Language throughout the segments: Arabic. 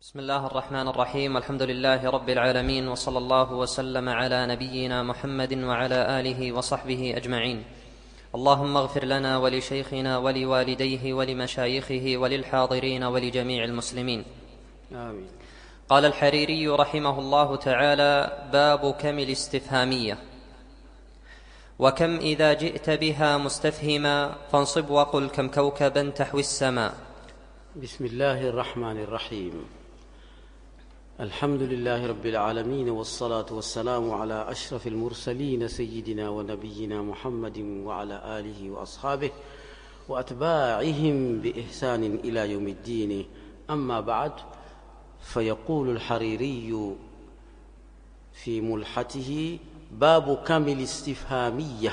بسم الله الرحمن الرحيم. الحمد لله رب العالمين، وصلى الله وسلم على نبينا محمد وعلى آله وصحبه أجمعين. اللهم اغفر لنا ولشيخنا ولوالديه ولمشايخه وللحاضرين ولجميع المسلمين، آمين. قال الحريري رحمه الله تعالى: باب كم الاستفهامية. وكم إذا جئت بها مستفهما فانصب وقل كم كوكبا تحوي السماء. بسم الله الرحمن الرحيم. الحمد لله رب العالمين، والصلاة والسلام على أشرف المرسلين سيدنا ونبينا محمد وعلى آله وأصحابه وأتباعهم بإحسان إلى يوم الدين. أما بعد، فيقول الحريري في ملحته: باب كم الاستفهامية.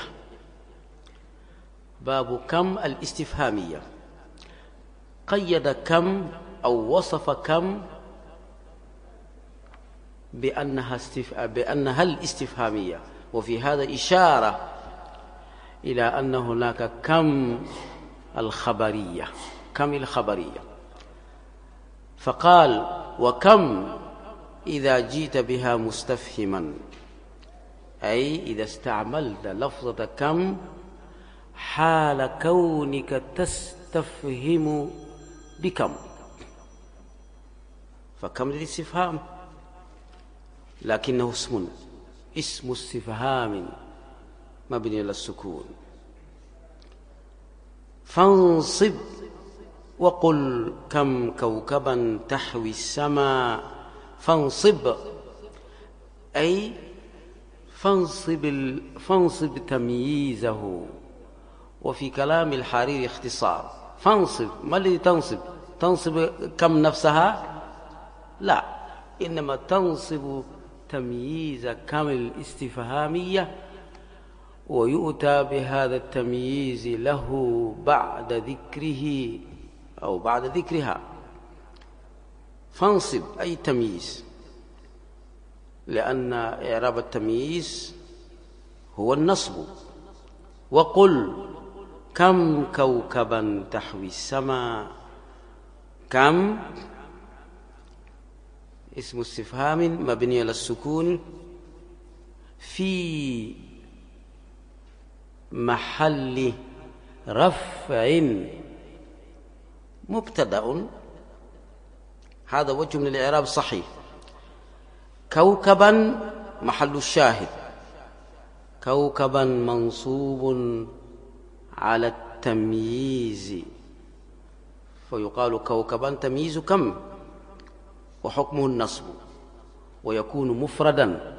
باب كم الاستفهامية. قيد كم أو وصف كم بأنها الاستفهامية، وفي هذا إشارة إلى أن هناك كم الخبرية. كم الخبرية، فقال: وكم إذا جئت بها مستفهما، أي إذا استعملت لفظة كم حال كونك تستفهم بكم، فكم للاستفهام، لكنه اسم استفهام مبني على السكون. فانصب وقل كم كوكبا تحوي السماء. فانصب أي فانصب تمييزه. وفي كلام الحريري اختصار. فانصب، ما الذي تنصب؟ تنصب كم نفسها؟ لا، إنما تنصب تمييز كم الاستفهامية، ويؤتى بهذا التمييز له بعد ذكره أو بعد ذكرها. فانصب أي تمييز، لأن إعراب التمييز هو النصب. وقل كم كوكبا تحوي السماء. كم اسم استفهام مبني على السكون في محل رفع مبتدأ. هذا وجه من الإعراب الصحيح. كوكبا محل الشاهد، كوكبا منصوب على التمييز، فيقال كوكبا تمييز كم، وحكمه النصب، ويكون مفردا.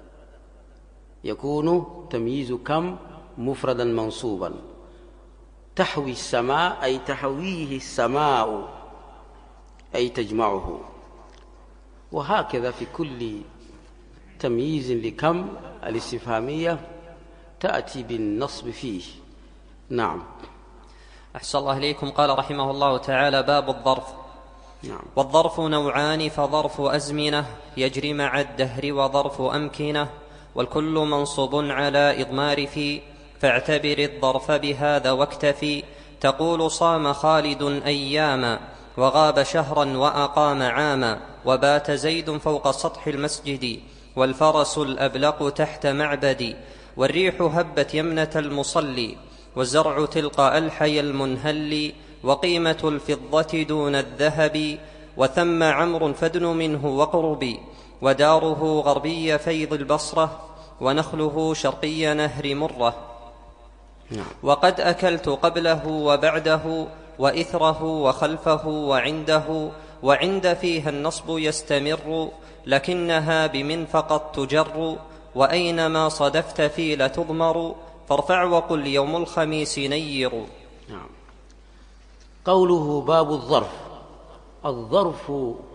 يكون تمييز كم مفردا منصوبا. تحوي السماء أي تحويه السماء، أي تجمعه. وهكذا في كل تمييز لكم الاستفهامية تأتي بالنصب فيه. نعم. أحسن الله إليكم. قال رحمه الله تعالى: باب الظرف. نعم. والظرف نوعان، فظرف أزمنة يجري مع الدهر، وظرف أمكنة، والكل منصوب على إضمار في، فاعتبر الظرف بهذا واكتفي. تقول: صام خالد أياما، وغاب شهرا وأقام عاما، وبات زيد فوق سطح المسجد، والفرس الأبلق تحت معبدي، والريح هبت يمنة المصلي، والزرع تلقى الحي المنهل، وقيمة الفضة دون الذهب، وثم عمرو فادن منه وقربي، وداره غربي فيض البصرة، ونخله شرقي نهر مرة. وقد أكلت قبله وبعده، وإثره وخلفه وعنده، وعند فيها النصب يستمر، لكنها بمن فقط تجر، وأينما صدفت في لتضمر، فارفع وقل يوم الخميس نير. نعم. قوله باب الظرف. الظرف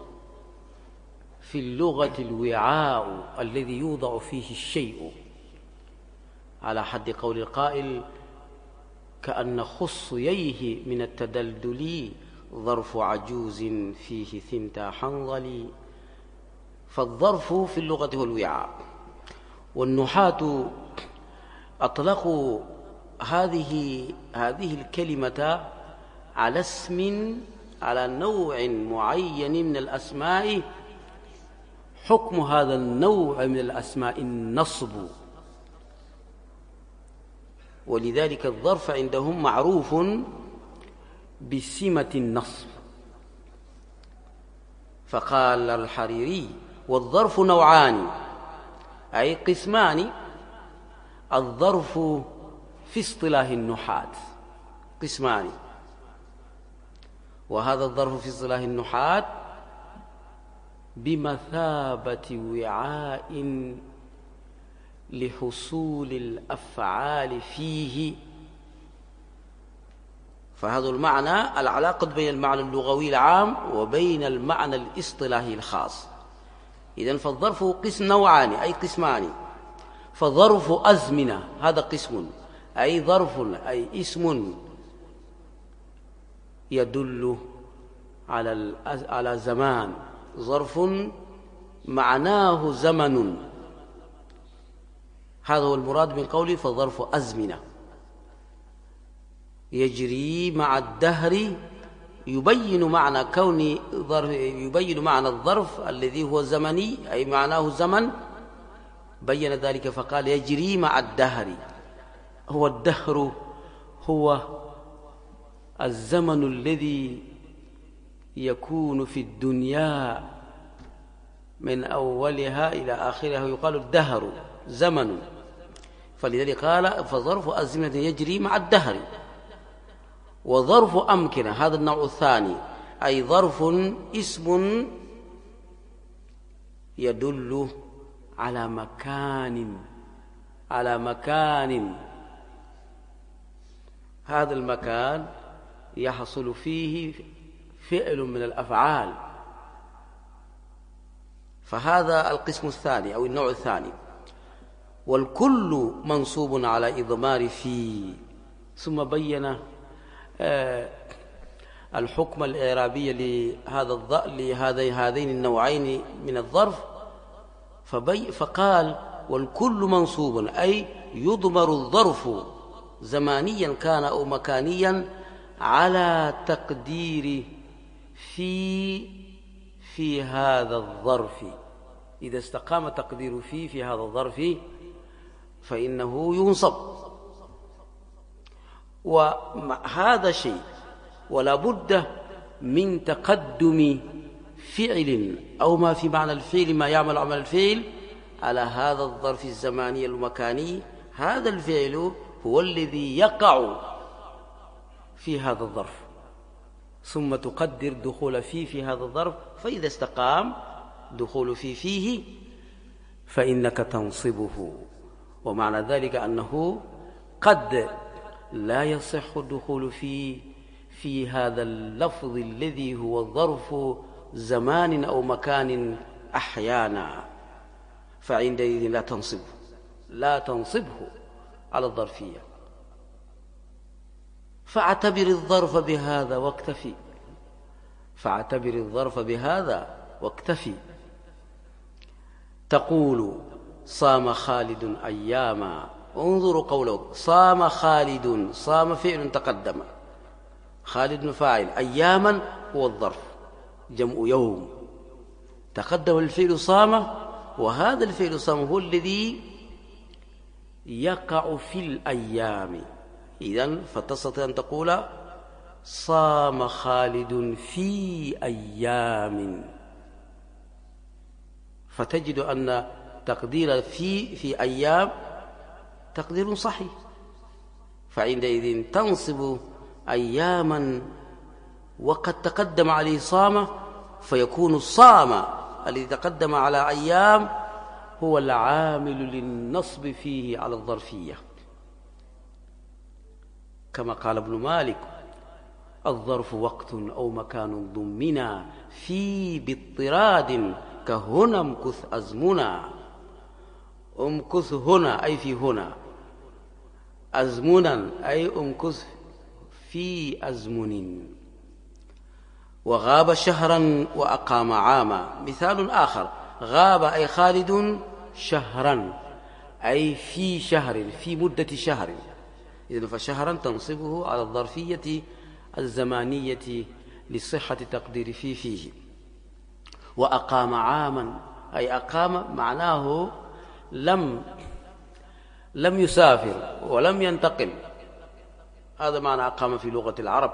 في اللغة الوعاء الذي يوضع فيه الشيء، على حد قول القائل: كأن خصييه من التدلدل ظرف عجوز فيه ثنتا حنظل. فالظرف في اللغة هو الوعاء. والنحاة أطلقوا هذه الكلمة على اسم على نوع معين من الأسماء، حكم هذا النوع من الأسماء النصب، ولذلك الظرف عندهم معروف بسمة النصب. فقال الحريري: والظرف نوعان، أي قسمان. الظرف في اصطلاح النحاة قسمان، وهذا الظرف في اصطلاح النحاة بمثابة وعاء لحصول الأفعال فيه. فهذا المعنى العلاقة بين المعنى اللغوي العام وبين المعنى الاصطلاحي الخاص. إذن فالظرف قسم نوعان، أي قسمان. فظرف أزمنة هذا قسم، أي ظرف أي اسم يدل على زمان، ظرف معناه زمن، هذا هو المراد من قوله فظرف أزمنة، يجري مع الدهر، يبين معنى كون ظرف، يبين معنى الظرف الذي هو زمني أي معناه زمن، بين ذلك فقال يجري مع الدهر. هو الدهر هو الزمن الذي يكون في الدنيا من أولها إلى آخرها، يقال الدهر زمن. فلذلك قال فظرف أزمنة يجري مع الدهر. وظرف أمكنة هذا النوع الثاني، أي ظرف اسم يدل على مكان، هذا المكان يحصل فيه فعل من الأفعال. فهذا القسم الثاني أو النوع الثاني. والكل منصوب على إضمار في. ثم بين الحكم الإعرابي لهذين النوعين من الظرف، فقال والكل منصوب، أي يضمر الظرف زمانيا كان أو مكانيا على تقدير في هذا الظرف. إذا استقام تقدير في هذا الظرف فإنه ينصب. وهذا شيء، ولا بد من تقدم فعل أو ما في معنى الفعل، ما يعمل عمل الفعل على هذا الظرف الزماني المكاني. هذا الفعل هو الذي يقع في هذا الظرف، ثم تقدر دخول في هذا الظرف. فإذا استقام دخول فيه فإنك تنصبه. ومعنى ذلك أنه قد لا يصح الدخول في هذا اللفظ الذي هو ظرف زمان أو مكان أحيانا، فعندئذ لا تنصبه على الظرفية. فاعتبر الظرف بهذا واكتفي. تقول صام خالد أياما. انظروا قوله صام خالد، صام فعل تقدم، خالد فاعل، أياما هو الظرف جمع يوم، تقدم الفعل صام، وهذا الفعل صام هو الذي يقع في الأيام. إذن فتستطيع أن تقول صام خالد في أيام، فتجد أن تقدير في أيام تقدير صحيح. فعندئذ تنصب أياما وقد تقدم عليه صام، فيكون الصام الذي تقدم على أيام هو العامل للنصب فيه على الظرفية، كما قال ابن مالك الظرف وقت أو مكان ضمنا في باضطراد كهنا امكث أزمنا. امكث هنا أي في هنا، أزمنا أي امكث في أزمن. وغاب شهرا وأقام عاما. مثال آخر، غاب أي خالد شهرا أي في شهر، في مدة شهر. إذن فشهرا تنصبه على الظرفية الزمانية لصحة تقدير فيه. وأقام عاما أي أقام معناه لم يسافر ولم ينتقل، هذا معنى أقام في لغة العرب.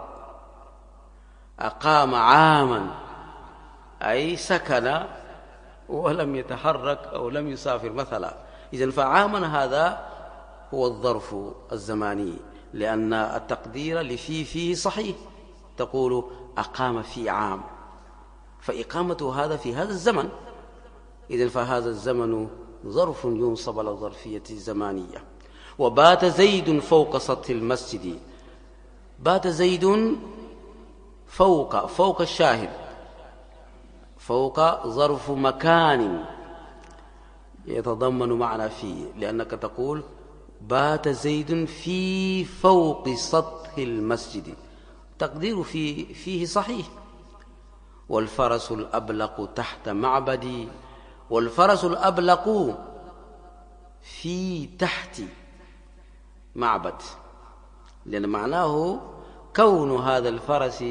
أقام عاما أي سكن ولم يتحرك أو لم يسافر مثلا. إذن فعاما هذا هو الظرف الزماني، لأن التقدير لفيه صحيح، تقول أقام في عام، فإقامته هذا في هذا الزمن. إذن فهذا الزمن ظرف ينصب على الظرفية الزمانية. وبات زيد فوق سطح المسجد، بات زيد فوق الشاهد، فوق ظرف مكان يتضمن معنى فيه، لأنك تقول بات زيد في فوق سطح المسجد، تقدير فيه صحيح. والفرس الأبلق تحت معبدي، والفرس الأبلق في تحت معبد، لأن معناه كون هذا الفرس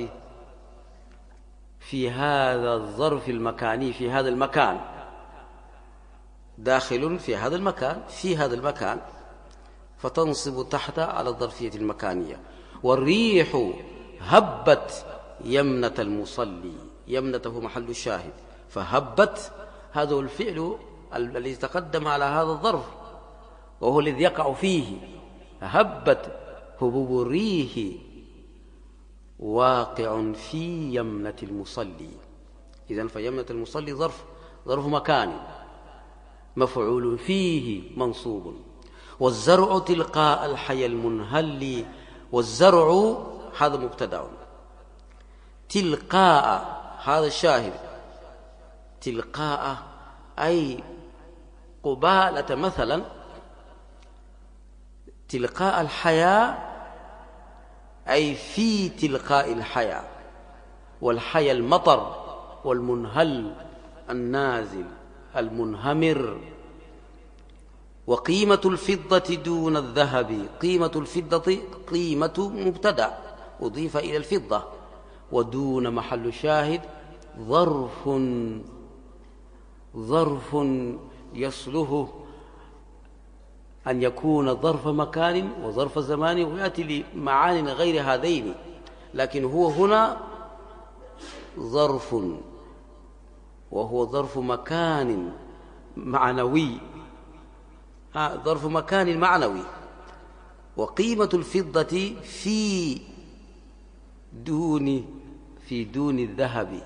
في هذا الظرف المكاني، في هذا المكان، داخل في هذا المكان، في هذا المكان، فتنصب تحت على الظرفية المكانية. والريح هبت يمنة المصلي، يمنته محل الشاهد، فهبت هذا الفعل الذي تقدم على هذا الظرف وهو الذي يقع فيه. هبت هبوب الريح واقع في يمنة المصلي. إذن فيمنة المصلي ظرف مكان مفعول فيه منصوب. والزرع تلقاء الحي المنهل، والزرع هذا مبتدأ، تلقاء هذا الشاهد، تلقاء أي قبالة، مثلا تلقاء الحياة أي في تلقاء الحياة، والحياة المطر، والمنهل النازل المنهمر. وقيمة الفضة دون الذهب، قيمة الفضة قيمة مبتدأ أضيف إلى الفضة، ودون محل شاهد ظرف يصله أن يكون ظرف مكان وظرف زمان، ويأتي لمعان غير هذين، لكن هو هنا ظرف، وهو ظرف مكان معنوي، ظرف مكان معنوي. وقيمة الفضة في دون الذهب.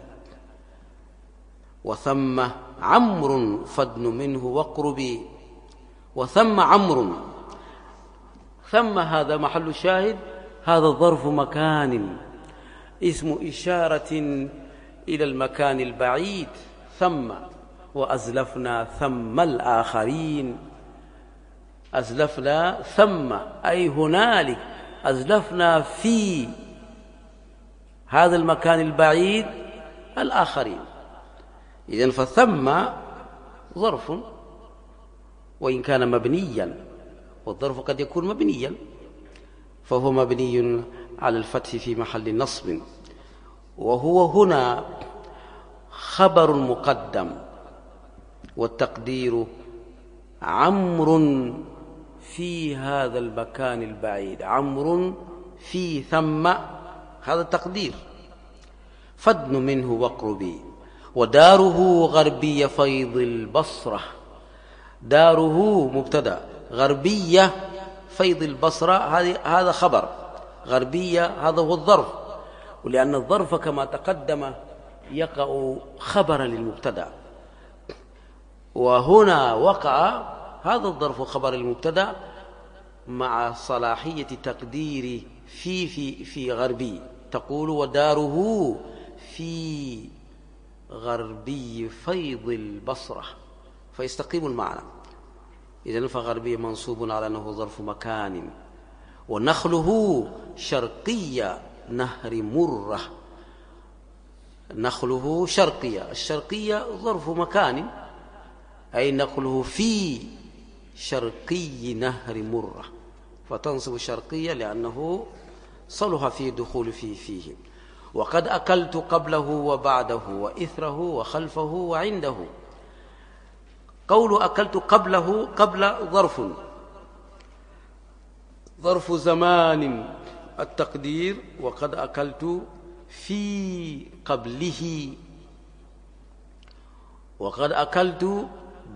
وثم عمرو فادن منه واقربي، وثم عمرو، ثم هذا محل الشاهد، هذا ظرف مكان اسم إشارة إلى المكان البعيد، ثم. وأزلفنا ثم الآخرين، أزلفنا ثم أي هنالك، أزلفنا في هذا المكان البعيد الآخرين. إذن فثم ظرف وإن كان مبنيا، والظرف قد يكون مبنيا، فهو مبني على الفتح في محل نصب. وهو هنا خبر مقدم، والتقدير عمرو في هذا المكان البعيد، عمرو في ثم، هذا التقدير. فادن منه واقربي. وداره غربية فيض البصرة، داره مبتدأ، غربية فيض البصرة هذا خبر، غربية هذا هو الظرف، ولأن الظرف كما تقدم يقع خبرا للمبتدأ، وهنا وقع هذا الظرف خبر المبتدأ مع صلاحية تقدير في غربي، تقول وداره في غربي فيض البصرة، فيستقيم المعنى. إذن فغربي منصوب على أنه ظرف مكان. ونخله شرقية نهر مرة، نخله شرقية، الشرقية ظرف مكان، أي نخله في شرقي نهر مرة، فتنصب الشرقية لأنه صلح في دخول فيه. وقد أكلت قبله وبعده وإثره وخلفه وعنده. قول أكلت قبله، قبل ظرف زمان التقدير، وقد أكلت في قبله، وقد أكلت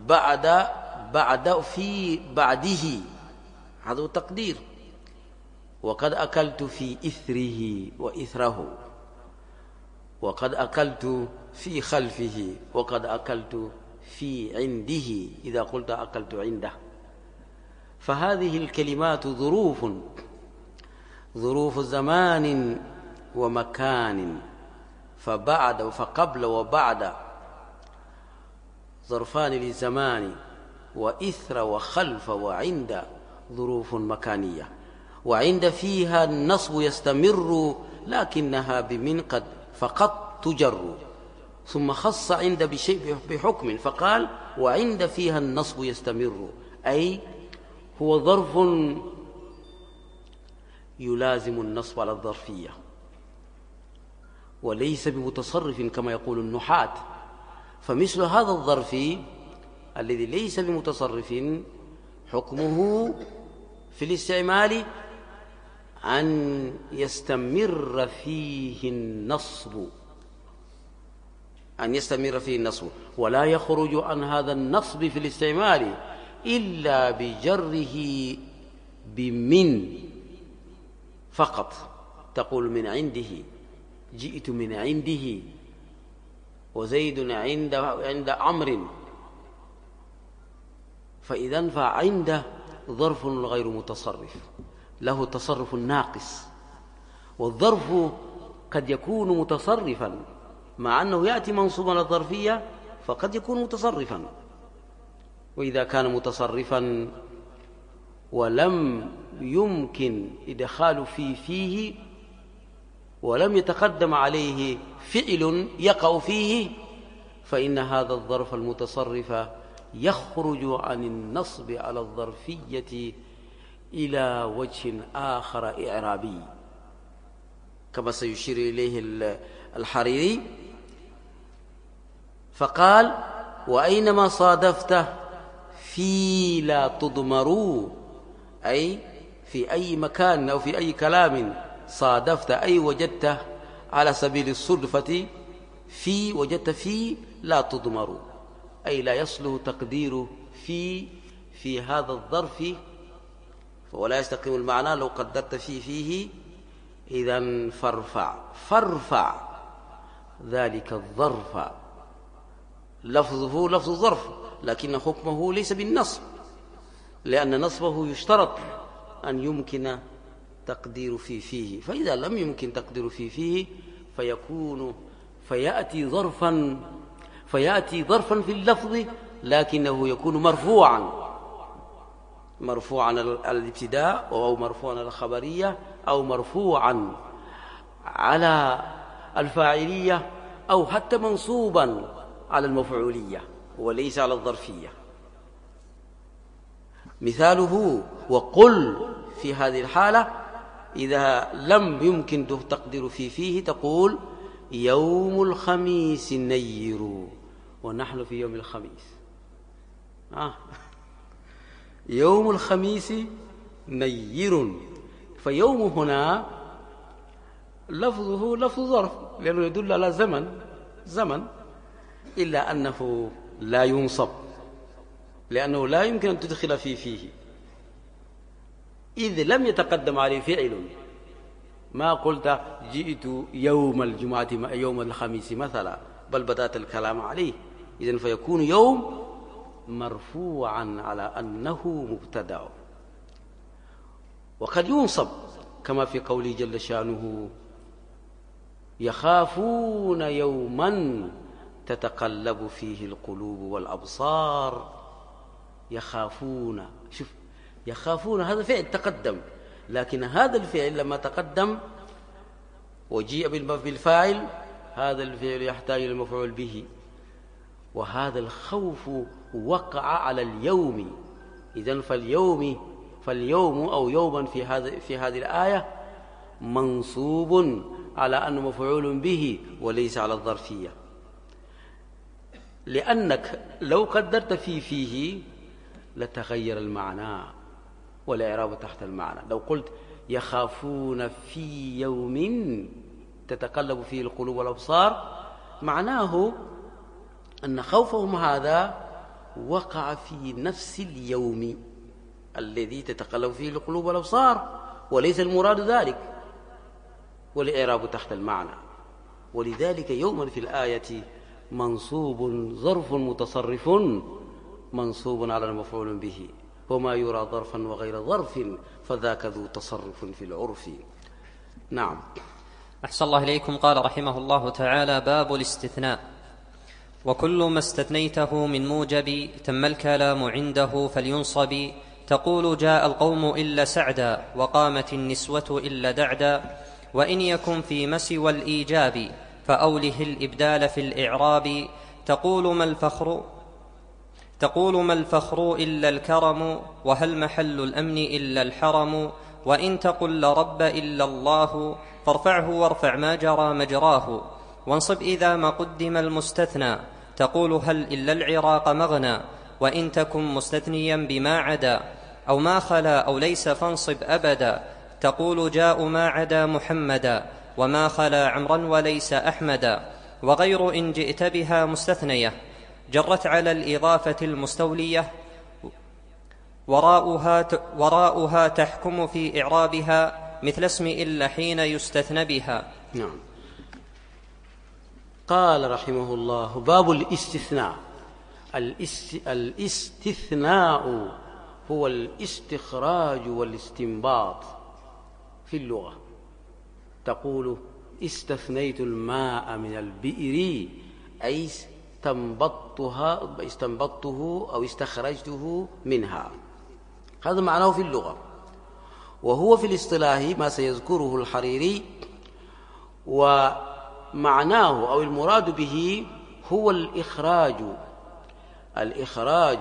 بعد في بعده، هذا التقدير. وقد أكلت في إثره وإثره، وقد أكلت في خلفه، وقد أكلت في عنده إذا قلت أكلت عنده. فهذه الكلمات ظروف زمان ومكان، فبعد فقبل وبعد ظرفان للزمان، وإثر وخلف وعند ظروف مكانية. وعند فيها النصب يستمر، لكنها بمن قد فقط تجر. ثم خص عند بشيء بحكم فقال وعند فيها النصب يستمر، أي هو ظرف يلازم النصب على الظرفية، وليس بمتصرف كما يقول النحاة. فمثل هذا الظرف الذي ليس بمتصرف حكمه في الاستعمال أن يستمر فيه النصب، ولا يخرج عن هذا النصب في الاستعمال إلا بجره بمن فقط. تقول من عنده، جئت من عنده، وزيد عند عمرو. فإذا فعند ظرف غير متصرف، له تصرف ناقص. والظرف قد يكون متصرفا مع أنه يأتي منصوبا على الظرفية، فقد يكون متصرفا. وإذا كان متصرفا ولم يمكن إدخال فيه ولم يتقدم عليه فعل يقع فيه، فإن هذا الظرف المتصرف يخرج عن النصب على الظرفية إلى وجه آخر إعرابي، كما سيشير إليه الحريري. فقال وأينما صادفته في لا تضمروا، أي في أي مكان أو في أي كلام صادفت أي وجدته على سبيل الصدفة، في وجدت في لا تضمروا، أي لا يصله تقدير في هذا الظرف، ولا يستقيم المعنى لو قدرت فيه. إذن فارفع ذلك الظرف، لفظه لفظ ظرف، لكن حكمه ليس بالنصب، لأن نصبه يشترط أن يمكن تقدير فيه. فإذا لم يمكن تقدير فيه فيأتي ظرفا في اللفظ، لكنه يكون مرفوعا على الابتداء، أو مرفوعا على الخبرية، أو مرفوعا على الفاعلية، أو حتى منصوبا على المفعولية وليس على الظرفية. مثاله وقل في هذه الحالة إذا لم يمكن تقدير فيه تقول يوم الخميس نير، ونحن في يوم الخميس. يوم الخميس نير، فيوم هنا لفظه لفظ ظرف لأنه يدل على زمن، إلا أنه لا ينصب لأنه لا يمكن أن تدخل فيه إذ لم يتقدم عليه فعل. ما قلت جئت يوم الجمعة يوم الخميس مثلا، بل بدأت الكلام عليه. إذن فيكون يوم مرفوعا على أنه مبتدأ. وقد ينصب كما في قوله جل شأنه يخافون يوما تتقلب فيه القلوب والأبصار. يخافون هذا فعل تقدم، لكن هذا الفعل لما تقدم وجيء بالفاعل، هذا الفعل يحتاج إلى المفعول به، وهذا الخوف وقع على اليوم. إذن فاليوم أو يوما في هذه الآية منصوب على أنه مفعول به وليس على الظرفية، لأنك لو قدرت فيه لتغير المعنى والإعراب تحت المعنى. لو قلت يخافون في يوم تتقلب فيه القلوب والأبصار، معناه أن خوفهم هذا وقع في نفس اليوم الذي تتقلب فيه القلوب والأبصار، وليس المراد ذلك، والإعراب تحت المعنى. ولذلك يوما في الآية منصوب ظرف متصرف منصوب على المفعول به، وما يرى ظرفا وغير ظرف فذاك ذو تصرف في العرف. نعم. أحسن الله إليكم. قال رحمه الله تعالى: باب الاستثناء. وكل ما استثنيته من موجب تم الكلام عنده فلينصب. تقول جاء القوم إلا سعدا، وقامت النسوة إلا دعدا. وإن يكن في مسوى الإيجاب فأوله الإبدال في الإعراب. تقول ما الفخر إلا الكرم، وهل محل الأمن إلا الحرم. وإن تقل لرب إلا الله، فارفعه وارفع ما جرى مجراه. وانصب إذا ما قدم المستثنى، تقول هل إلا العراق مغنى. وإن تكن مستثنيا بما عدا أو ما خلا أو ليس فانصب أبدا. تقول جاء ما عدا محمدا، وما خلا عمرا وليس أحمدا. وغير إن جئت بها مستثنية جرت على الإضافة المستولية، وراءها تحكم في إعرابها مثل اسم إلا حين يستثنى بها. نعم. قال رحمه الله: باب الاستثناء. الاستثناء هو الاستخراج والاستنباط في اللغة. تقول استثنيت الماء من البئر، أي استنبطته أو استخرجته منها. هذا معناه في اللغة. وهو في الاصطلاح ما سيذكره الحريري، ومعناه أو المراد به هو الإخراج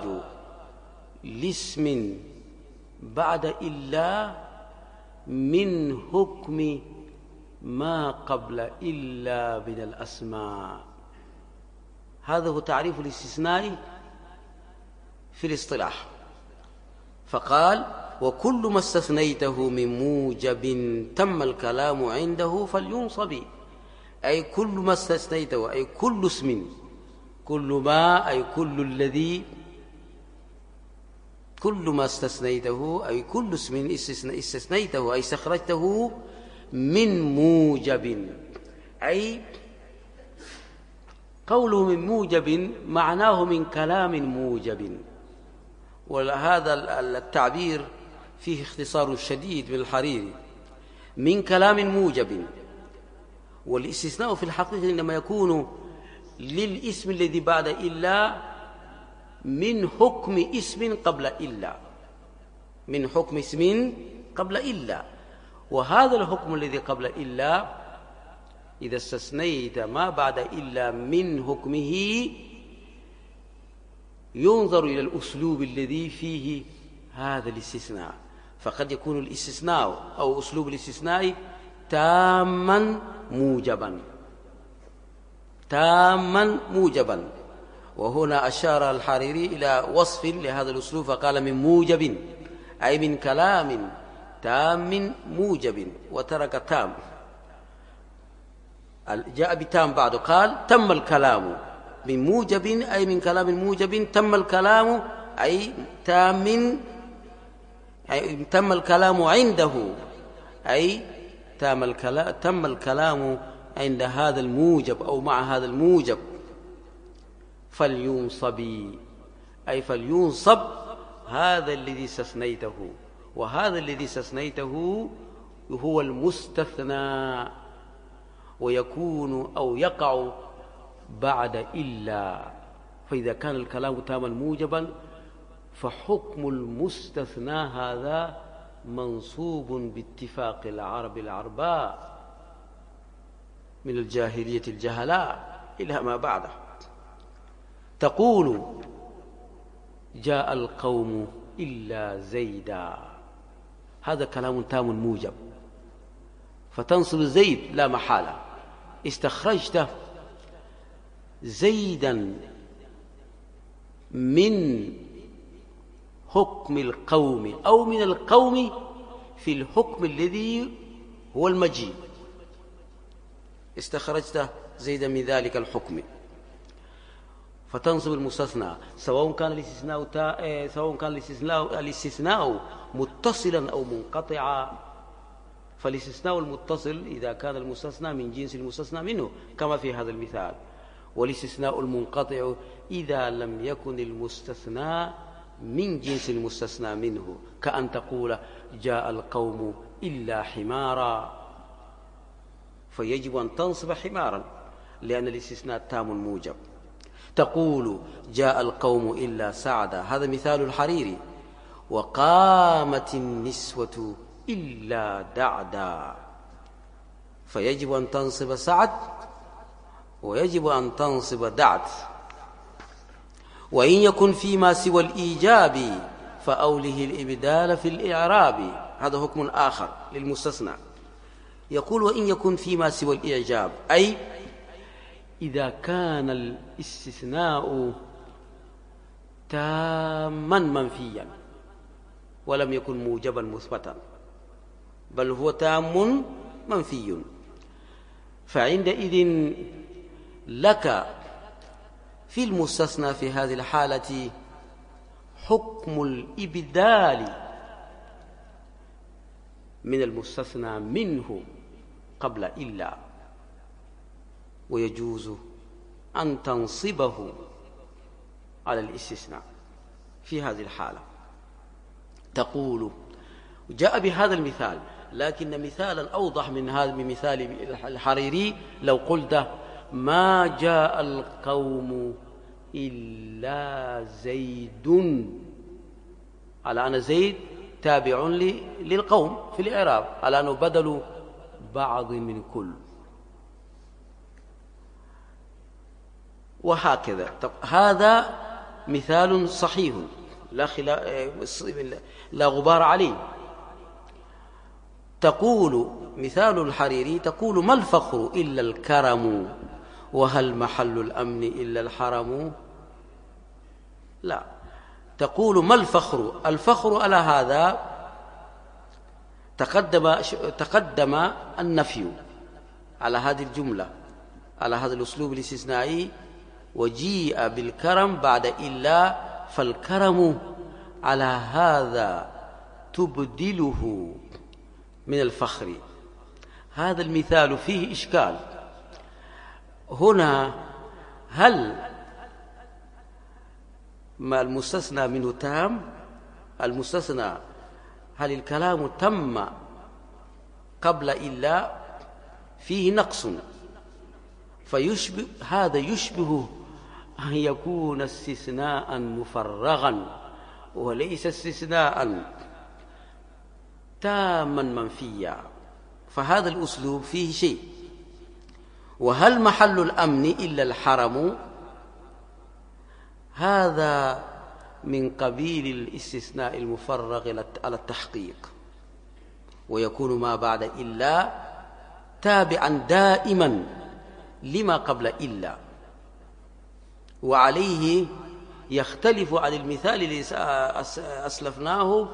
لاسم بعد إلا من حكم ما قبل إلا من الأسماء. هذا هو تعريف الاستثناء في الاصطلاح. فقال: وكل ما استثنيته من موجب تم الكلام عنده فلينصب. أي كل ما استثنيته، أي كل اسم، كل ما أي كل الذي، كل ما استثنيته أي كل اسم استثنيته أي استخرجته من موجب. أي قوله من موجب معناه من كلام موجب. وهذا التعبير فيه اختصار شديد من الحريري: من كلام موجب. والاستثناء في الحقيقة إنما يكون للاسم الذي بعد إلا من حكم اسم قبل إلا، من حكم اسم قبل إلا. وهذا الحكم الذي قبل إلا إذا استثنيت ما بعد إلا من حكمه ينظر إلى الأسلوب الذي فيه هذا الاستثناء. فقد يكون الاستثناء أو أسلوب الاستثناء تاما موجبا. وهنا أشار الحريري إلى وصف لهذا الأسلوب فقال من موجب، أي من كلام تام موجب، وترك تام، جاء بتام بعد، قال تم الكلام. من موجب أي من كلام موجب، تم الكلام أي تم الكلام عنده، أي تم الكلام عند هذا الموجب أو مع هذا الموجب. فلينصب أي فلينصب هذا الذي استثنيته، وهذا الذي استثنيته هو المستثنى، ويكون أو يقع بعد إلا. فإذا كان الكلام تاما موجبا فحكم المستثنى هذا منصوب باتفاق العرب العرباء من الجاهلية الجهلاء إلى ما بعده. تقول جاء القوم إلا زيدا، هذا كلام تام موجب، فتنصب زيد لا محالة. استخرجت زيدا من حكم القوم أو من القوم في الحكم الذي هو المجيء. استخرجت زيدا من ذلك الحكم، فتنصب المستثنى سواء كان الاستثناء متصلا أو منقطعا. فالاستثناء المتصل إذا كان المستثنى من جنس المستثنى منه كما في هذا المثال، والاستثناء المنقطع إذا لم يكن المستثنى من جنس المستثنى منه، كأن تقول جاء القوم إلا حمارا، فيجب أن تنصب حمارا لأن الاستثناء تام موجب. تقول جاء القوم إلا سعدا، هذا مثال الحريري. وقامت النسوة إلا دعدا، فيجب أن تنصب سعد ويجب أن تنصب دعد. وإن يكن فيما سوى الإيجاب فأوله الإبدال في الإعراب، هذا حكم آخر للمستثنى. يقول وإن يكن فيما سوى الإعجاب، أي إذا كان الاستثناء تاما منفيا ولم يكن موجبا مثبتا، بل هو تام منفي، فعندئذ لك في المستثنى في هذه الحالة حكم الإبدال من المستثنى منه قبل إلا، ويجوز أن تنصبه على الاستثناء في هذه الحالة. تقول جاء بهذا المثال، لكن مثالا أوضح من هذا من مثال الحريري لو قلت ما جاء القوم إلا زيد، على أن زيد تابع للقوم في الإعراب، على أنه بدل بعض من كل، وهكذا. هذا مثال صحيح لا غبار عليه. تقول مثال الحريري، تقول ما الفخر إلا الكرم، وهل محل الأمن إلا الحرم؟ لا، تقول ما الفخر. الفخر على هذا تقدم النفي على هذه الجملة، على هذا الأسلوب الاستثنائي، وجيء بالكرم بعد إلا، فالكرم على هذا تبدله من الفخر. هذا المثال فيه إشكال. هنا هل ما المستثنى منه تام؟ المستثنى هل الكلام تم قبل إلا؟ فيه نقص، فيشبه هذا يشبه أن يكون استثناء مفرغا وليس استثناء تاما منفيا، فهذا الأسلوب فيه شيء. وهل محل الأمن إلا الحرم؟ هذا من قبيل الاستثناء المفرغ على التحقيق، ويكون ما بعد إلا تابعا دائما لما قبل إلا، وعليه يختلف عن المثال الذي أسلفناه،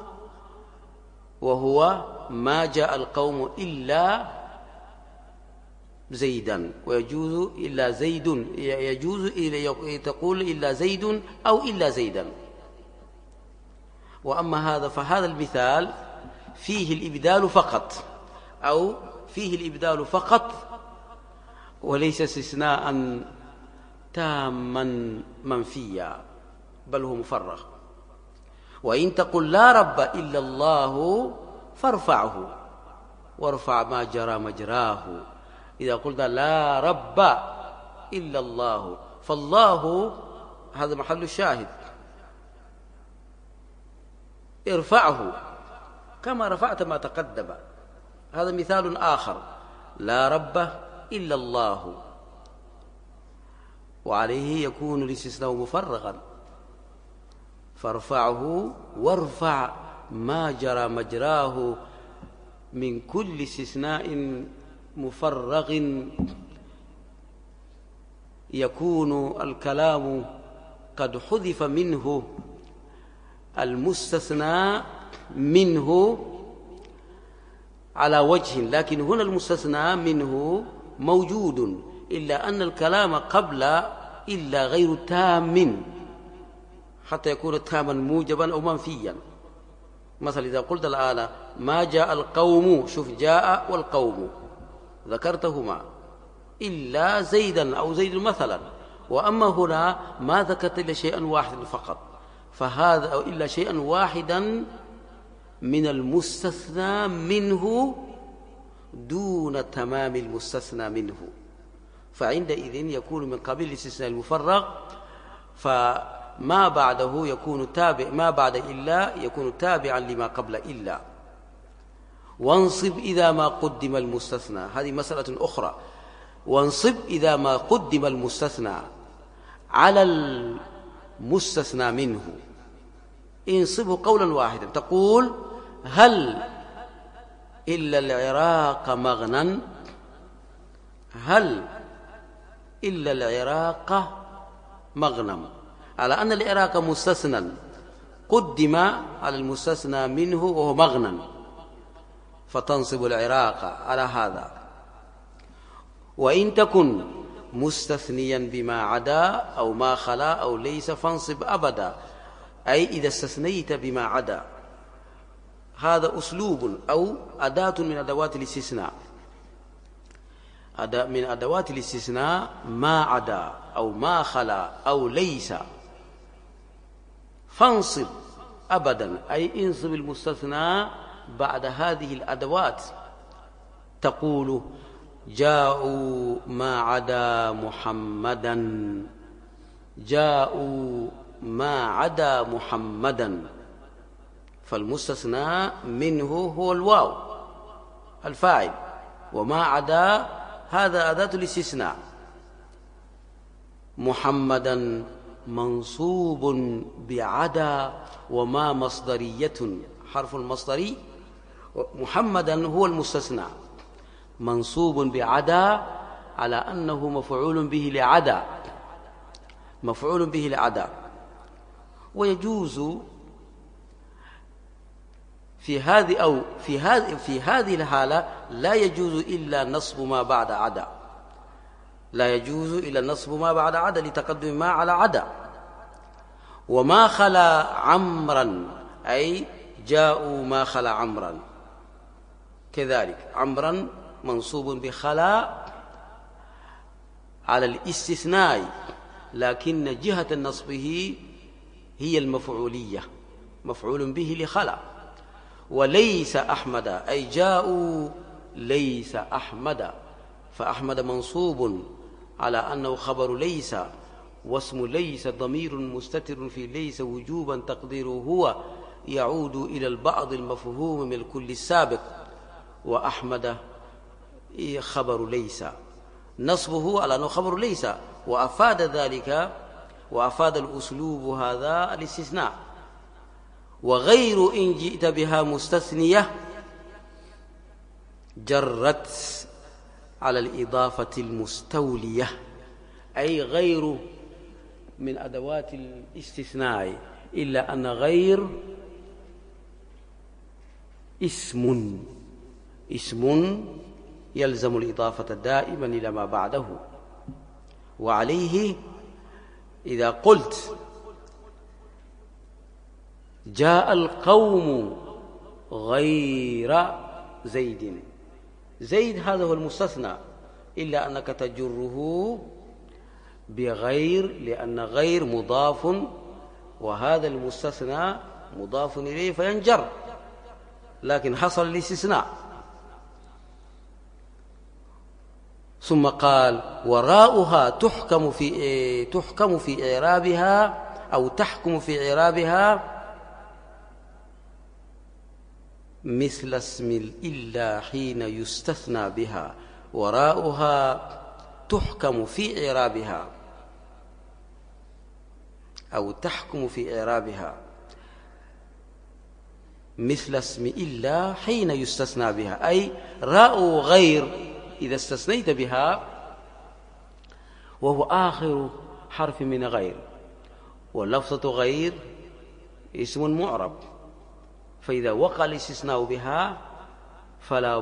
وهو ما جاء القوم إلا زيدا، ويجوز إلا زيد، يجوز تقول إلا زيد أو إلا زيدا. وأما هذا فهذا المثال فيه الإبدال فقط، أو فيه الإبدال فقط وليس استثناء تاما منفيا، بل هو مفرغ. وإن تقل لا رب إلا الله فارفعه، وارفع ما جرى مجراه. إذا قلت لا رب إلا الله، فالله هذا محل الشاهد، ارفعه كما رفعت ما تقدم. هذا مثال آخر، لا رب إلا الله، وعليه يكون الاستثناء مفرغا، فارفعه وارفع ما جرى مجراه من كل استثناء مفرغ يكون الكلام قد حذف منه المستثنى منه على وجه، لكن هنا المستثنى منه موجود، إلا أن الكلام قبل إلا غير تام حتى يكون تاما موجبا أو منفيا. مثلا إذا قلت الآن ما جاء القوم، شوف جاء والقوم ذكرتهما إلا زيدا أو زيد مثلا، وأما هنا ما ذكرت إلا شيئا واحدا فقط، فهذا أو إلا شيئا واحدا من المستثنى منه دون تمام المستثنى منه، فعندئذ يكون من قبيل الاستثناء المفرغ، فما بعده يكون تابع، ما بعد إلا يكون تابعا لما قبل إلا. وانصب إذا ما قدم المستثنى، هذه مسألة أخرى. وانصب إذا ما قدم المستثنى على المستثنى منه، انصبه قولا واحدا، تقول هل إلا العراق مغنى، هل إلا العراق مغنم، على أن العراق مستثنى قدم على المستثنى منه وهو مغنم، فتنصب العراق على هذا. وإن تكن مستثنيا بما عدا أو ما خلا أو ليس فانصب أبدا، أي إذا استثنيت بما عدا. هذا أسلوب أو أداة من أدوات الاستثناء، من أدوات الاستثناء ما عدا أو ما خلا أو ليس، فانصب أبدا، أي انصب المستثنى بعد هذه الأدوات. تقول جاءوا ما عدا محمدا، جاءوا ما عدا محمدا، فالمستثنى منه هو الواو الفاعل، وما عدا هذا أداة الاستثناء. محمدا منصوب بعدا وما مصدرية، حرف المصدري، محمدا هو المستثنى منصوب بعدا على أنه مفعول به لعدا، مفعول به لعدا. ويجوز في هذه أو في هذه الحالة لا يجوز إلا نصب ما بعد عدا، لا يجوز إلا نصب ما بعد عدا لتقدم ما على عدا. وما خلا عمرا، أي جاءوا ما خلا عمرا، كذلك عمرا منصوب بخلا على الاستثناء، لكن جهة نصبه هي المفعولية، مفعول به لخلا. وليس أحمد، أي جاءوا ليس أحمد، فأحمد منصوب على أنه خبر ليس، واسم ليس ضمير مستتر في ليس وجوبا تقديره هو، يعود إلى البعض المفهوم من الكل السابق، وأحمد خبر ليس، نصبه على أنه خبر ليس، وأفاد ذلك، وأفاد الأسلوب هذا الاستثناء. وغير إن جئت بها مستثنية جرت على الإضافة المستولية، أي غير من أدوات الاستثناء، إلا أن غير اسم يلزم الإضافة دائما إلى ما بعده. وعليه إذا قلت جاء القوم غير زيد، زيد هذا هو المستثنى، إلا أنك تجره بغير، لأن غير مضاف وهذا المستثنى مضاف إليه فينجر، لكن حصل الاستثناء. ثم قال وراءها تحكم في إعرابها أو تحكم في إعرابها مثل اسم الإلا حين يستثنى بها، وراءها تحكم في إعرابها أو تحكم في إعرابها مثل اسم إلا حين يستثنى بها، أي راء غير إذا استثنيت بها وهو آخر حرف من غير، واللفظة غير اسم معرب، فإذا وقع الاستثناء بها فلا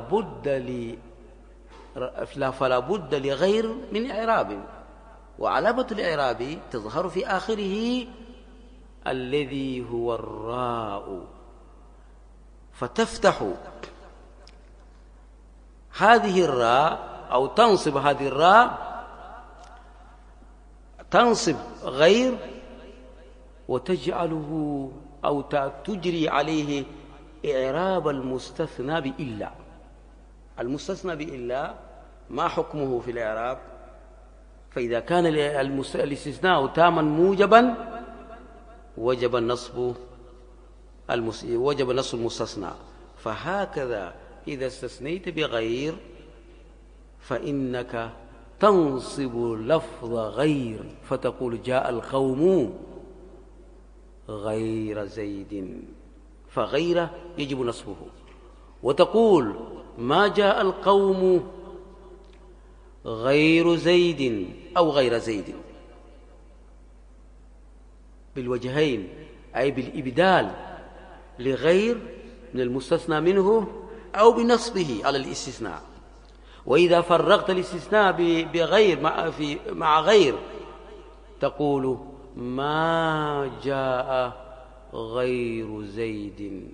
بد لغير من إعراب، وعلامة الإعراب تظهر في آخره الذي هو الراء، فتفتح هذه الراء أو تنصب هذه الراء، تنصب غير وتجعله أو تجري عليه إعراب المستثنى بإلا. المستثنى بإلا ما حكمه في الإعراب؟ فإذا كان الاستثناء تاما موجبا وجب نصب المستثنى، فهكذا إذا استثنيت بغير فإنك تنصب لفظ غير، فتقول جاء القوم غير زيد، فغير يجب نصبه، وتقول ما جاء القوم غير زيد أو غير زيد، بالوجهين، أي بالإبدال لغير من المستثنى منه أو بنصبه على الاستثناء. وإذا فرغت الاستثناء بغير مع غير تقول ما جاء غير زيد،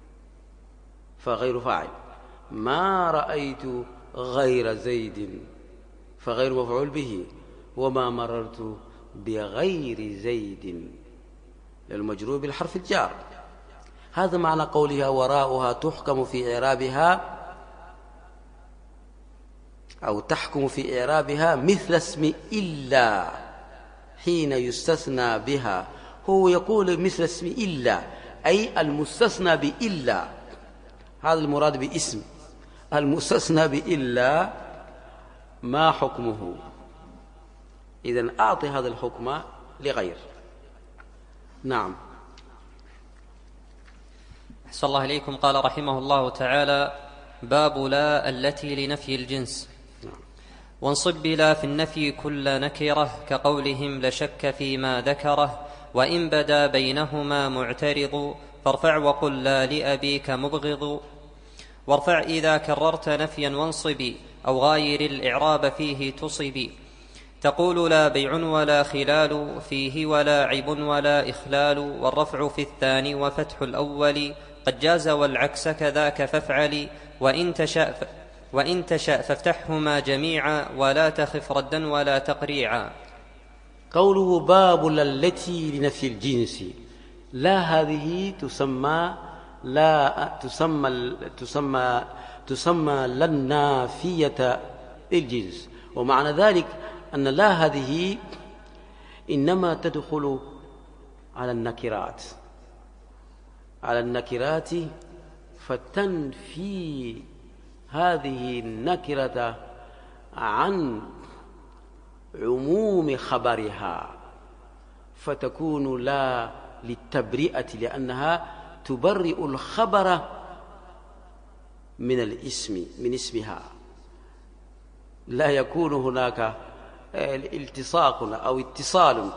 فغير فاعل، ما رأيت غير زيد، فغير مفعول به، وما مررت بغير زيد المجرور بالحرف الجار. هذا معنى قولها وراءها تحكم في إعرابها أو تحكم في إعرابها مثل اسم إلا حين يستثنى بها. هو يقول مثل اسم إلا أي المستثنى بإلا، هذا المراد باسم. المستثنى بإلا ما حكمه؟ إذن أعطي هذا الحكم لغير. نعم. أحسن الله إليكم. قال رحمه الله تعالى: باب لا التي لنفي الجنس. وانصب بلا في النفي كل نكرة كقولهم لشك فيما ذكره، وإن بدا بينهما معترض فارفع وقل لا لأبيك مبغض. وارفع إذا كررت نفيا وانصبي أو غاير الإعراب فيه تصبي. تقول لا بيع ولا خلال فيه ولا عيب ولا إخلال. والرفع في الثاني وفتح الأول قد جاز والعكس كذاك فافعل. وإن تشأ فافتحهما جميعا ولا تخف ردا ولا تقريعا. قوله باب التي لنفي الجنس، لا هذه تسمى للنافية الجنس، ومعنى ذلك أن لا هذه إنما تدخل على النكرات فتنفي هذه النكرة عن عموم خبرها، فتكون لا للتبرئة لأنها تبرئ الخبر من اسمها، لا يكون هناك التصاق أو اتصال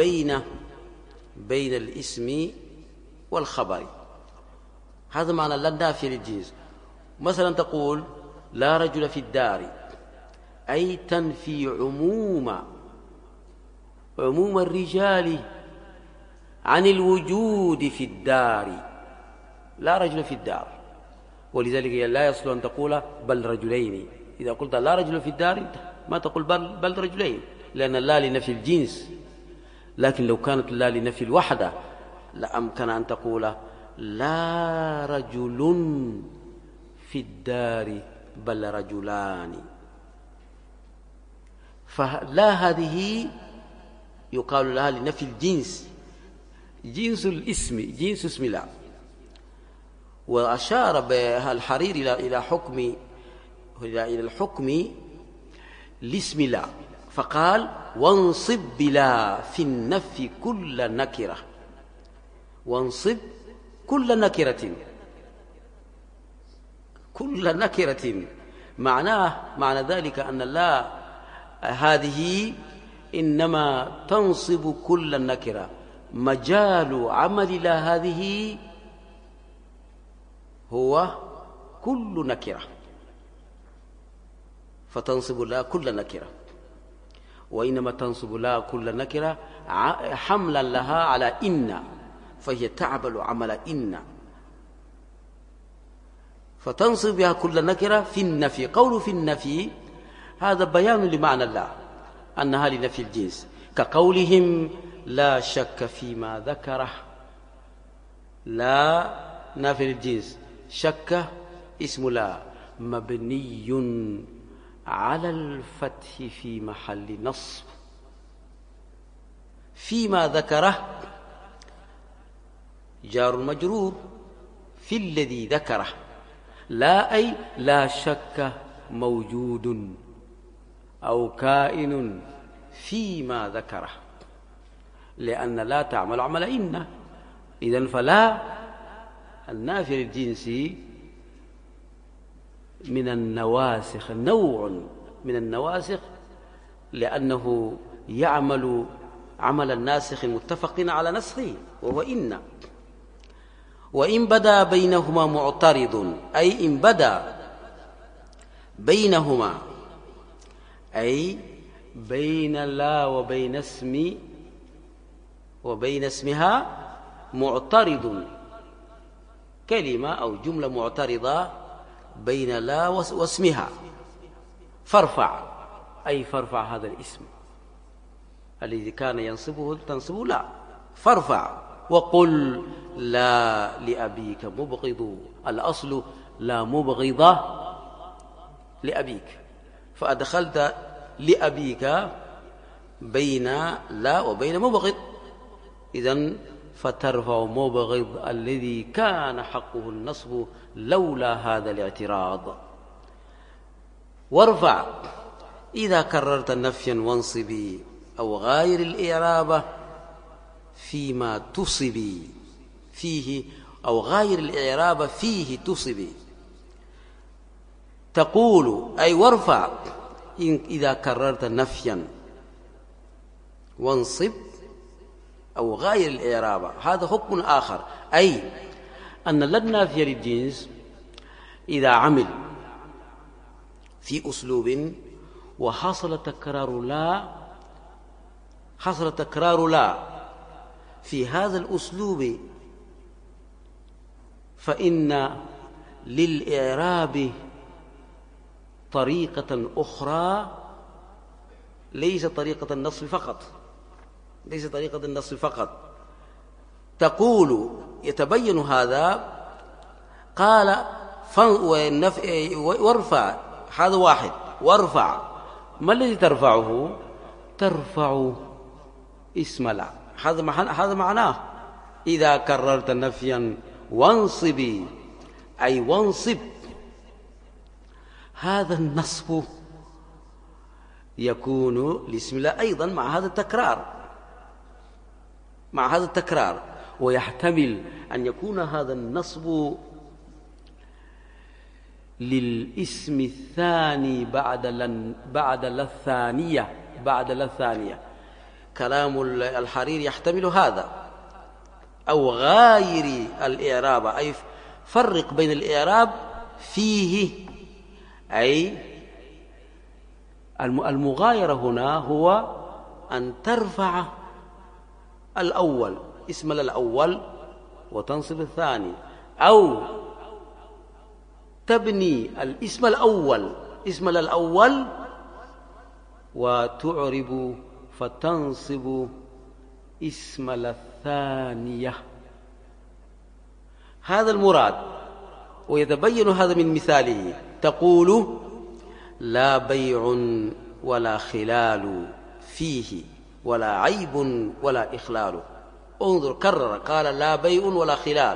بين الاسم والخبر. هذا معنى لا نافية للجنس. مثلا تقول لا رجل في الدار، أي تنفي عموم الرجال عن الوجود في الدار، لا رجل في الدار. ولذلك لا يصل أن تقول بل رجلين. إذا قلت لا رجل في الدار ما تقول بل رجلين، لأن لا لنفي الجنس. لكن لو كانت لا لنفي الوحدة لأمكن أن تقول لا رجل في الدار بل رجلان. فلا هذه يقال لها لنفي الجنس، جنس الاسم، جنس اسم لا. وأشار بها الحرير إلى الحكم لاسم لا، فقال وانصب بلا في النفي كل نكرة. وانصب كل نكرة، كل نكرة، معنى ذلك أن لا هذه إنما تنصب كل النكرة، مجال عمل لا هذه هو كل نكرة، فتنصب لا كل نكرة، وإنما تنصب لا كل نكرة حملا لها على إن، فهي تعمل عمل إن، فتنصب بها كل نكرة في النفي. قول في النفي هذا بيان لمعنى لا أنها لنفي الجنس، كقولهم لا شك فيما ذكره. لا نافي الجنس، شك اسم لا مبني على الفتح في محل نصب. فيما ذكره جار مجرور في الذي ذكره، لا أي لا شك موجود أو كائن فيما ذكره، لأن لا تعمل عمل إن. إذن فلا النافي للجنس من النواسخ، نوع من النواسخ، لأنه يعمل عمل الناسخ متفق على نسخه وهو إن. وإن بدا بينهما معترض، أي إن بدا بينهما، أي بين لا وبين اسمها معترض، كلمة أو جملة معترضة بين لا واسمها، فارفع، أي فارفع هذا الاسم الذي كان ينصبه تنصبه لا، فارفع وقل لا لأبيك مبغض، الأصل لا مبغض لأبيك، فأدخلت لأبيك بين لا وبين مبغض، إذن فترفع مبغض الذي كان حقه النصب لولا هذا الاعتراض. وارفع إذا كررت نفيا وانصبي أو غاير الإعراب فيما تصبي فيه، أو غاير الإعراب فيه تصبي. تقول أي وارفع إذا كررت نفيا وانصب أو غاير الإعراب، هذا حكم آخر، أي أن لا النافي للجنس إذا عمل في أسلوب وحصل تكرار لا في هذا الأسلوب، فإن للإعراب طريقة أخرى ليس طريقة النصب فقط، تقول يتبين هذا. قال وارفع، هذا واحد، وارفع ما الذي ترفعه؟ ترفع اسم لا، هذا معناه إذا كررت نفيا وانصبي، أي وانصب. هذا النصب يكون لاسم لا أيضا مع هذا التكرار، ويحتمل أن يكون هذا النصب للاسم الثاني بعد لا الثانية، كلام الحرير يحتمل هذا، أو غاير الإعراب، أي فرق بين الإعراب فيه، أي المغايرة هنا هو أن ترفع الأول اسم الأول وتنصب الثاني، أو تبني الاسم الأول وتعرب فتنصب اسم الثانية. هذا المراد، ويتبين هذا من مثاله. تقول لا بيع ولا خلال فيه ولا عيب ولا إخلال. انظر، كرر، قال لا بيع ولا خلال،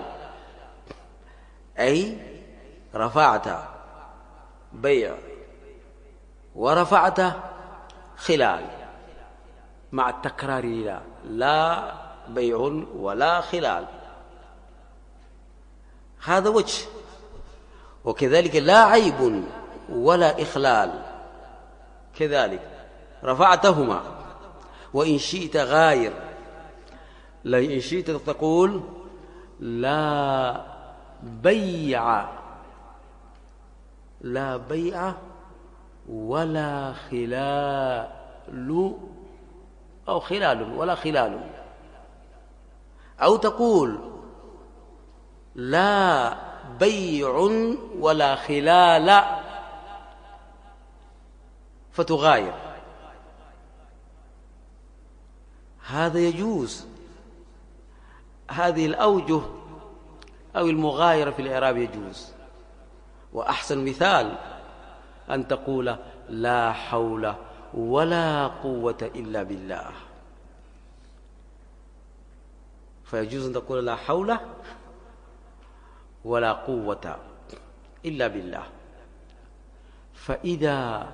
أي رفعت بيع ورفعت خلال مع التكرار، لا بيع ولا خلال، هذا وجه. وكذلك لا عيب ولا إخلال، كذلك رفعتهما. وإن شئت غاير، إن شئت تقول لا بيع ولا خلال أو خلال ولا خلال، أو تقول لا بيع ولا خلال فتغاير. هذا يجوز، هذه الأوجه أو المغايرة في الإعراب يجوز. وأحسن مثال أن تقول لا حول ولا قوة إلا بالله، فيجوز أن تقول لا حول ولا قوة إلا بالله. فإذا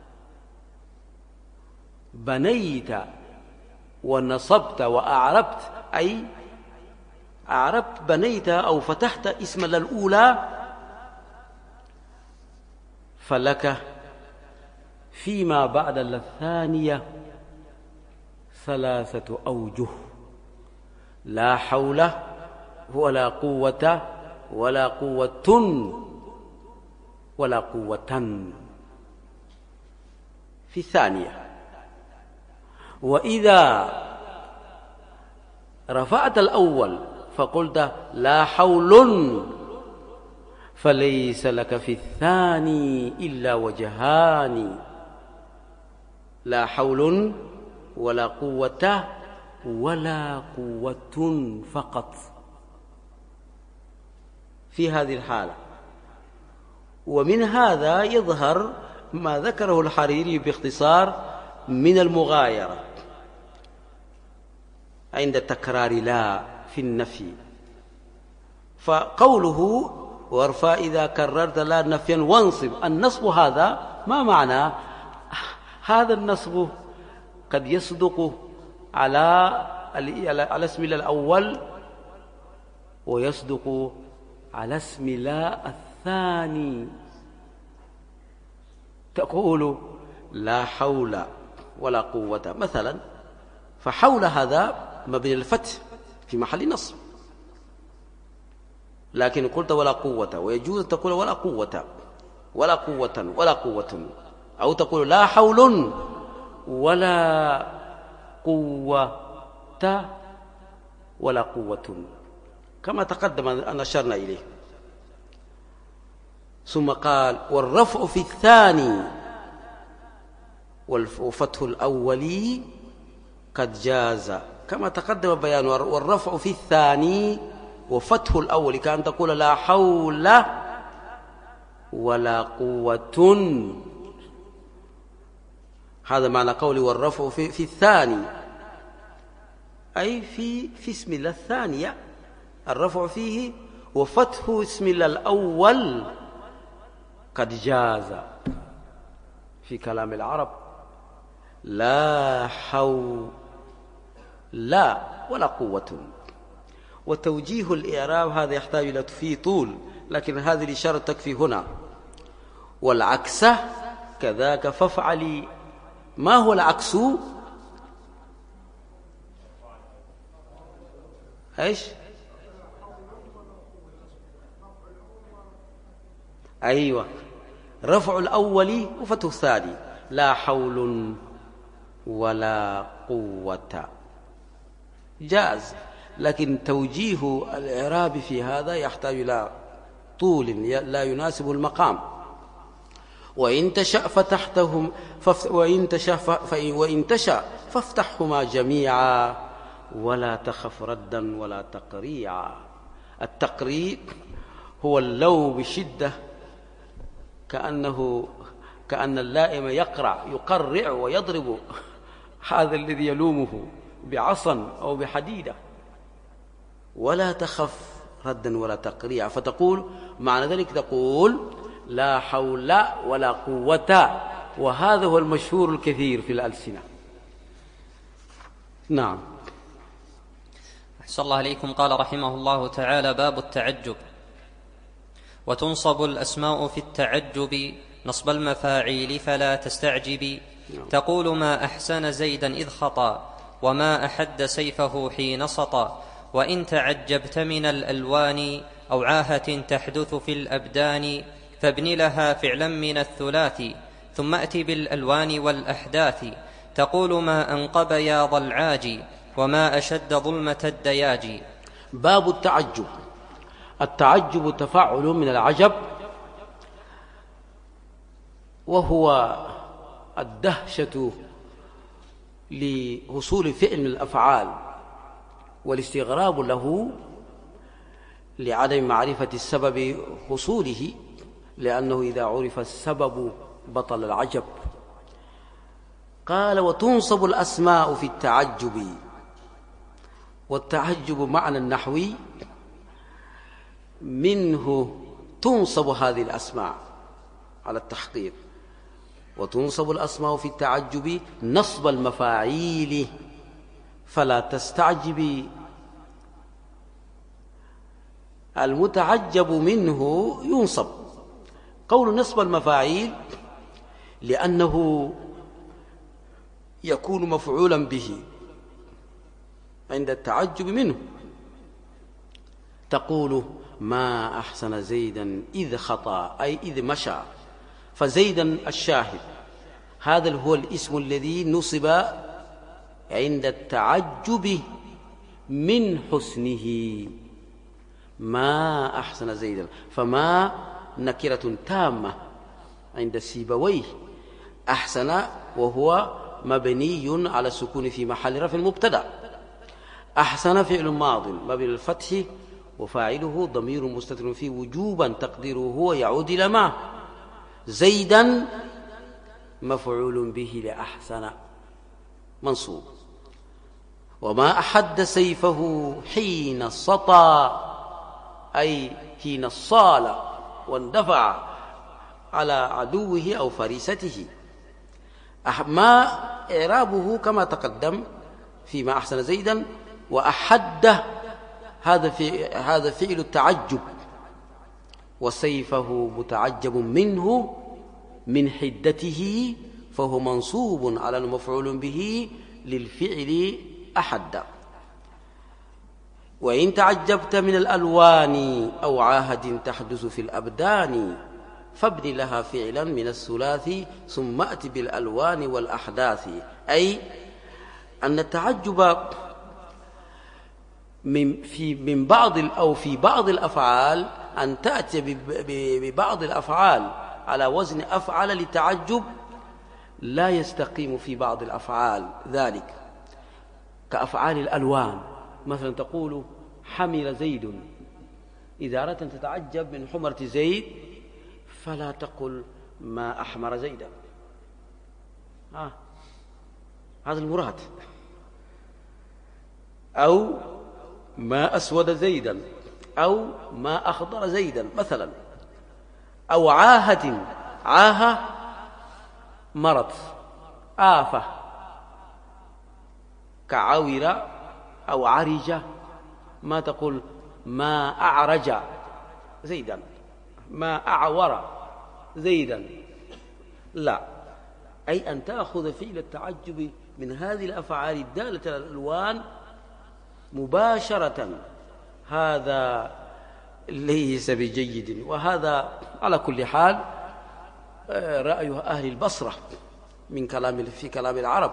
بنيت ونصبت وأعربت، أي أعربت بنيت أو فتحت اسم الأولى، فلك فيما بعد الثانية ثلاثة أوجه: لا حول ولا قوة ولا قوة ولا قوة في الثانية. وإذا رفعت الأول فقلت لا حول، فليس لك في الثاني إلا وجهان: لا حول ولا قوة ولا قوة فقط في هذه الحالة. ومن هذا يظهر ما ذكره الحريري باختصار من المغايرة عند تكرار لا في النفي. فقوله وارفع إذا كررت لا نفيا وانصب، النصب هذا ما معنى؟ هذا النصب قد يصدق على اسم لا الأول، ويصدق على اسم لا الثاني. تقول لا حول ولا قوة مثلا، فحول هذا مبني الفتح في محل نصب، لكن قلت ولا قوة، ويجوز أن تقول ولا قوة ولا قوة ولا قوة، أو تقول لا حول ولا قوة ولا قوة، كما تقدم أن أشرنا إليه. ثم قال والرفع في الثاني وفتح الأول قد جاز، كما تقدم بيان. والرفع في الثاني وفتح الأول كأن تقول لا حول ولا قوة. هذا معنى قولي والرفع في الثاني، أي في اسم الله الثانية الرفع فيه، وفتح اسم الله الأول قد جاز في كلام العرب. لا حول ولا قوة. وتوجيه الإعراب هذا يحتاج إلى فيه طول، لكن هذه الإشارة تكفي هنا. والعكس كذاك فافعلي. ما هو العكس؟ ايش؟ ايوه، رفع الأول وفتح الثاني. لا حول ولا قوة جاز، لكن توجيه الإعراب في هذا يحتاج إلى طول لا يناسب المقام. وإن تشأ فتحتهم وإن تشأ فافتحهما جميعا ولا تخف ردا ولا تقريعا. التقريع هو اللوم بشدة، كأن اللائم يقرع ويضرب هذا الذي يلومه بعصا أو بحديدة. ولا تخف ردا ولا تقريعا، فتقول معنى ذلك تقول لا حول ولا قوة، وهذا هو المشهور الكثير في الألسنة. نعم. أحسن الله عليكم. قال رحمه الله تعالى: باب التعجب. وتنصب الأسماء في التعجب نصب المفاعيل فلا تستعجب. تقول ما أحسن زيدا إذ خطا، وما أحد سيفه حين سطا. وإن تعجبت من الألوان أو عاهة تحدث في الأبدان، فابن لها فعلا من الثلاث، ثم أت بالألوان والأحداث. تقول ما أنقب يا ضا العاج، وما أشد ظلمة الدياج. باب التعجب. التعجب تفعل من العجب، وهو الدهشة لحصول فعل من الأفعال، والاستغراب له لعدم معرفة السبب حصوله، لأنه إذا عرف السبب بطل العجب. قال وتنصب الأسماء في التعجب. والتعجب معنى النحوي منه تنصب هذه الأسماء على التحقيق. وتنصب الأسماء في التعجب نصب المفاعيل فلا تستعجبي. المتعجب منه ينصب. قول نصب المفاعيل لأنه يكون مفعولا به عند التعجب منه. تقول ما أحسن زيدا إذ خطا، أي إذ مشى. فزيدا الشاهد، هذا هو الاسم الذي نصب عند التعجب من حسنه. ما أحسن زيدا، فما نكرة تامة عند سيبويه. أحسن وهو مبني على السكون في محل رفع مبتدأ. أحسن فعل ماض مبني الفتح، وفاعله ضمير مستتر فيه وجوبا تقديره هو يعود إلى ما. زيدا مفعول به لأحسن منصوب. وما أحد سيفه حين سطى، أي حين صال واندفع على عدوه أو فريسته. ما إعرابه كما تقدم فيما أحسن زيدا. وأحد هذا فعل التعجب، وسيفه متعجب منه من حدته، فهو منصوب على المفعول به للفعل أحد. وإن تعجبت من الألوان أو عاهد تحدث في الأبدان، فابن لها فعلا من الثلاث ثم أت بالألوان والأحداث. أي أن التعجب من بعض أو في بعض الأفعال، أن تأتي ببعض الأفعال على وزن أفعل للتعجب، لا يستقيم في بعض الأفعال ذلك، كأفعال الألوان. مثلا تقول حمر زيد، إذا أردت أن تتعجب من حمرة زيد فلا تقل ما أحمر زيدا، هذا المراد. أو ما أسود زيدا، أو ما أخضر زيدا مثلا. أو عاهة، عاهة مرض، آفة، كعور أو عرج. ما تقول ما أعرج زيدا، ما أعور زيدا، لا. أي أن تأخذ فعل التعجب من هذه الأفعال الدالة على الألوان مباشرة، هذا ليس بجيد. وهذا على كل حال رأي أهل البصرة في كلام العرب.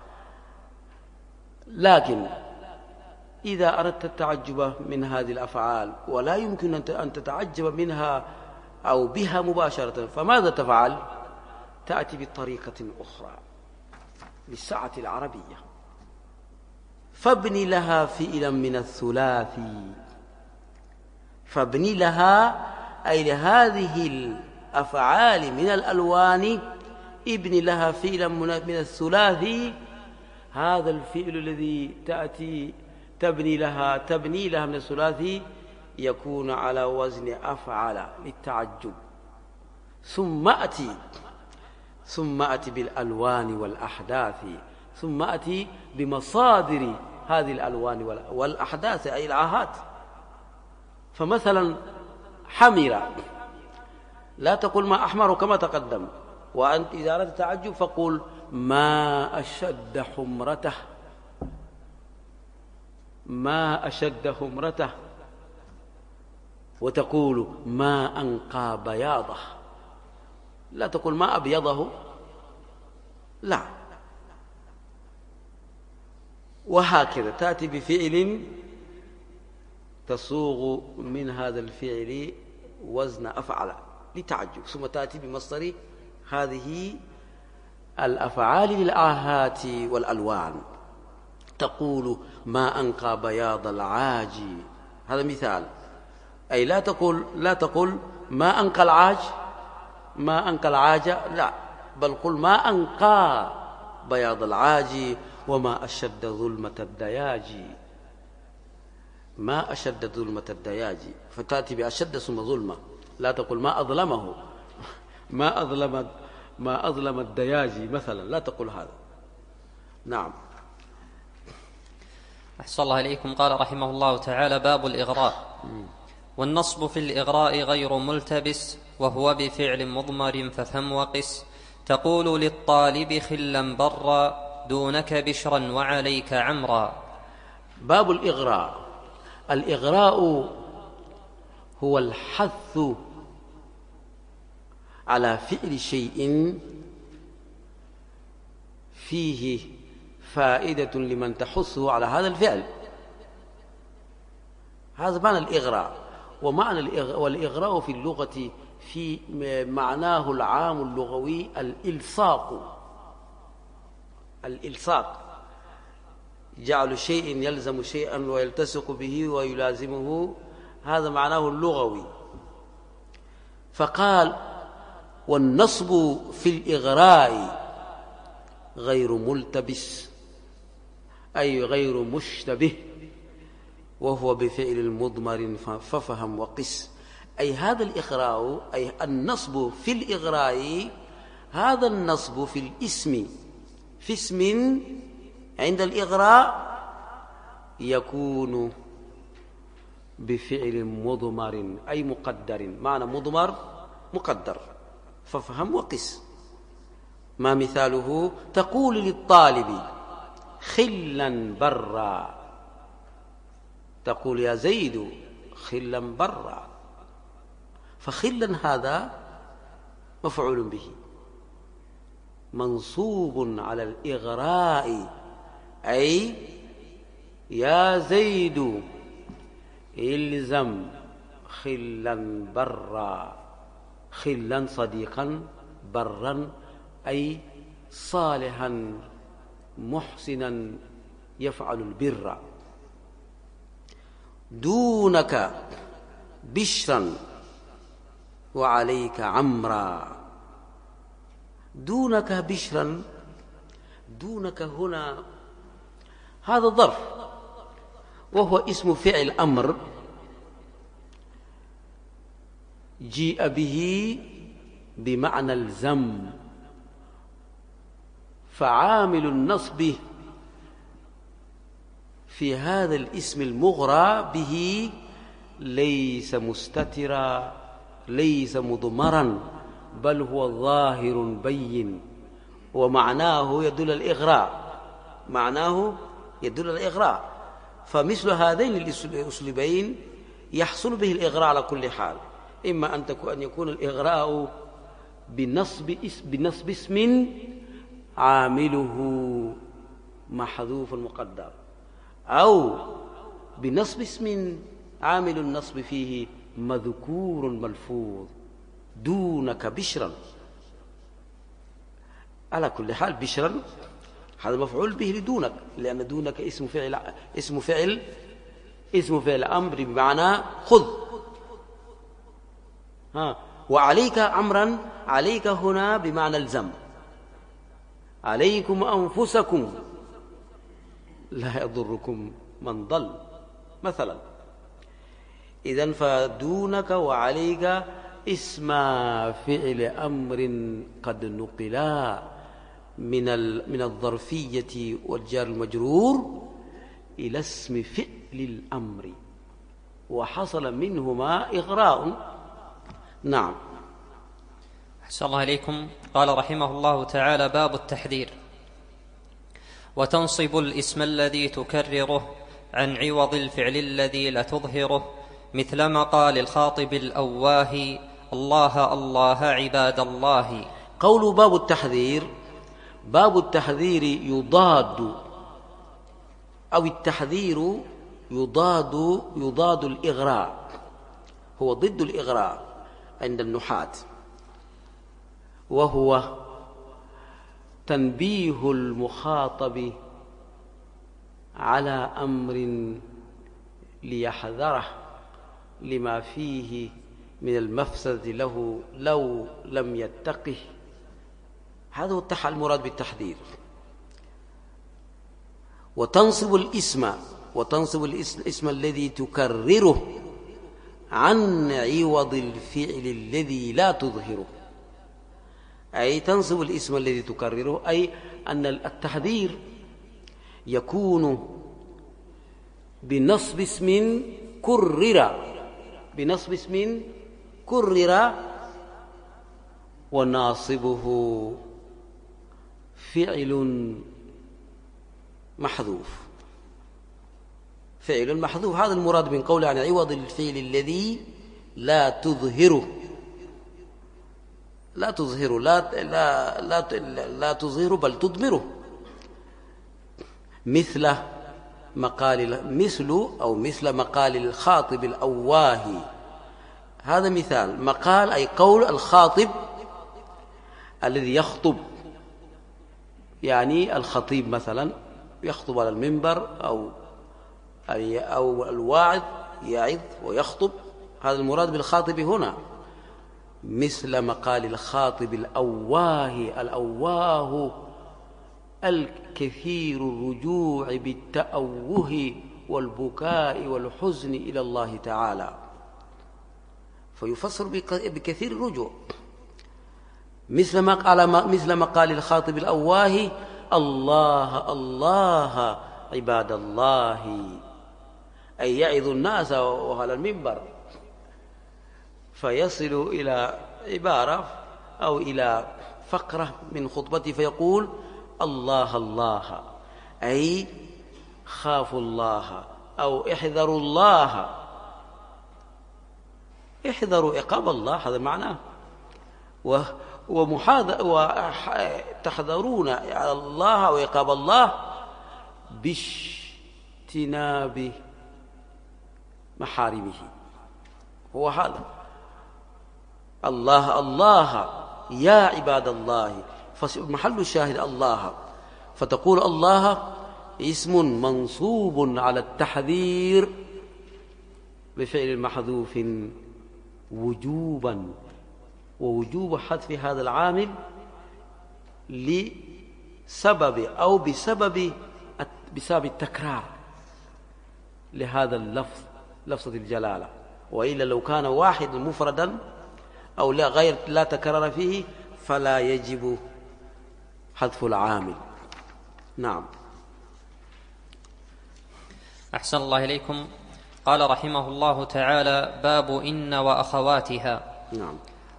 لكن إذا أردت التعجب من هذه الأفعال ولا يمكن أن تتعجب منها أو بها مباشرة، فماذا تفعل؟ تأتي بطريقة أخرى للسعة العربية. فابن لها فعلا من الثلاثي. فابن لها أي لهذه الأفعال من الألوان، ابن لها فعلا من الثلاثي. هذا الفعل الذي تبني لها من الثلاثي يكون على وزن أفعل للتعجب. ثم أتي بالألوان والأحداث، ثم أتي بمصادر هذه الألوان والأحداث أي العاهات. فمثلا حمر لا تقول ما أحمر كما تقدم. وأنت إذا أردت تعجب فقل ما أشد حمرته، ما أشد حمرته. وتقول ما أنقى بياضه، لا تقول ما أبيضه، لا. وهكذا تأتي بفعل تصوغ من هذا الفعل وزن أفعل لتعجب، ثم تأتي بمصدر هذه الأفعال للآهات والألوان. تقول ما أنقى بياض العاج، هذا مثال. أي لا تقل ما أنقى العاج، ما أنقى العاج، لا، بل قل ما أنقى بياض العاج وما أشد ظلمة الدياج. ما أشد ظلمة الدياج، فتأتي بأشد ثم ظلمة. لا تقل ما أظلمه، ما أظلم الدياج مثلا، لا تقل هذا. نعم. أحسن الله إليكم. قال رحمه الله تعالى: باب الإغراء. والنصب في الإغراء غير ملتبس، وهو بفعل مضمر ففهم وقس. تقول للطالب خلا برا، دونك بشرا وعليك عمرا. باب الإغراء. الإغراء هو الحث على فعل شيء فيه فائدة لمن تحثه على هذا الفعل، هذا معنى الإغراء. والإغراء في اللغة في معناه العام اللغوي الإلصاق، جعل شيء يلزم شيئا ويلتصق به ويلازمه، هذا معناه اللغوي. فقال: والنصب في الإغراء غير ملتبس، أي غير مشتبه، وهو بفعل المضمر ففهم وقس. أي هذا الإغراء، أي النصب في الإغراء، هذا النصب في الاسم، في اسم عند الإغراء يكون بفعل مضمر أي مقدر. معنى مضمر مقدر، ففهم وقس. ما مثاله؟ تقول للطالب خلا برا، تقول يا زيد خلا برا، فخلا هذا مفعول به منصوب على الإغراء، أي يا زيد إلزم خلا برا، خلا صديقا، برا أي صالحا محسنا يفعل البر. دونك بشرا وعليك عمرا. دونك بشرا، دونك هنا هذا ظرف، وهو اسم فعل أمر جيء به بمعنى الزم، فعامل النصب في هذا الاسم المغرى به ليس مستترا، ليس مضمرا، بل هو ظاهر بين، ومعناه يدل الإغراء، معناه يدل الإغراء. فمثل هذين الأسلوبين يحصل به الإغراء على كل حال، إما أن يكون الإغراء بنصب اسم عامله محذوف مقدر، أو بنصب اسم عامل النصب فيه مذكور ملفوظ. دونك بشرا، على كل حال بشرا هذا مفعول به لدونك، لأن دونك اسم فعل أمر بمعنى خذ. وعليك عمرا، عليك هنا بمعنى الزم، عليكم أنفسكم لا يضركم من ضل مثلا. إذن فدونك وعليك اسم فعل أمر قد نقلا من الظرفية والجار المجرور إلى اسم فعل الأمر، وحصل منهما إغراء. نعم. أحسن الله إليكم. قال رحمه الله تعالى: باب التحذير. وتنصب الاسم الذي تكرره عن عوض الفعل الذي لا تظهره، مثل مقال الخاطب الأواه: الله الله عباد الله. قول باب التحذير، باب التحذير يضاد، أو التحذير يضاد الإغراء، هو ضد الإغراء عند النحاة، وهو تنبيه المخاطب على أمر ليحذره لما فيه من المفسدة له لو لم يتقه. هذا هو المراد بالتحذير. وتنصب الاسم الذي تكرره عن عوض الفعل الذي لا تظهره، أي تنصب الاسم الذي تكرره، أي أن التحذير يكون بنصب اسم كرر وناصبه فعل محذوف. هذا المراد من قوله عن عوض الفعل الذي لا تظهره، لا تظهره بل تضمره، مثل مقال الخاطب الأواه. هذا مثال. مقال أي قول الخاطب الذي يخطب، يعني الخطيب مثلا يخطب على المنبر، أو الواعظ يعظ ويخطب، هذا المراد بالخاطب هنا. مثل مقال الخاطب الأواه الكثير الرجوع بالتأوه والبكاء والحزن إلى الله تعالى، فيفسر بكثير الرجوع. مثل مقال الخاطب الأواه: الله الله عباد الله، أي يعظ الناس وعلى المنبر، فيصل إلى عبارة أو إلى فقرة من خطبته فيقول: الله الله، أي خافوا الله، أو احذروا الله، احذروا عقاب الله، هذا معناه. وتحذرون على الله وعقاب الله باجتناب محارمه، هو هذا. الله الله يا عباد الله، فمحل الشاهد الله، فتقول الله اسم منصوب على التحذير بفعل محذوف وجوبا، ووجوب حذف هذا العامل لسبب أو بسبب التكرار لهذا اللفظ، لفظة الجلالة. وإلا لو كان واحد مفردا أو لا تكرر فيه فلا يجب حذف العامل. نعم. أحسن الله إليكم. قال رحمه الله تعالى: باب إن وأخواتها. نعم.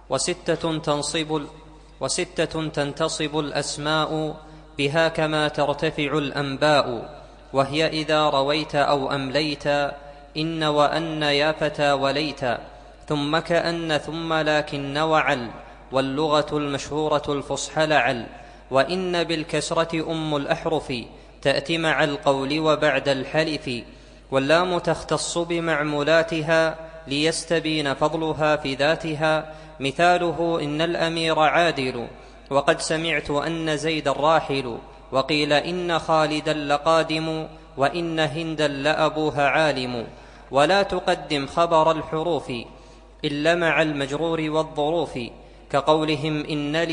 وستة تنتصب الأسماء بها كما ترتفع الأنباء، وهي إذا رويت أو أمليت إن وأن يا فتى وليت، ثم كأن ثم لكن وعل، واللغة المشهورة الفصحى لعل، وإن بالكسرة أم الأحرف تأتي مع القول وبعد الحلف، واللام تختص بمعمولاتها ليستبين فضلها في ذاتها، مثاله إن الأمير عادل، وقد سمعت أن زيد راحل، وقيل إن خالدا لقادم، وإن هندا لأبوها عالم. ولا تقدم خبر الحروف إلا مع المجرور والظروف، كقولهم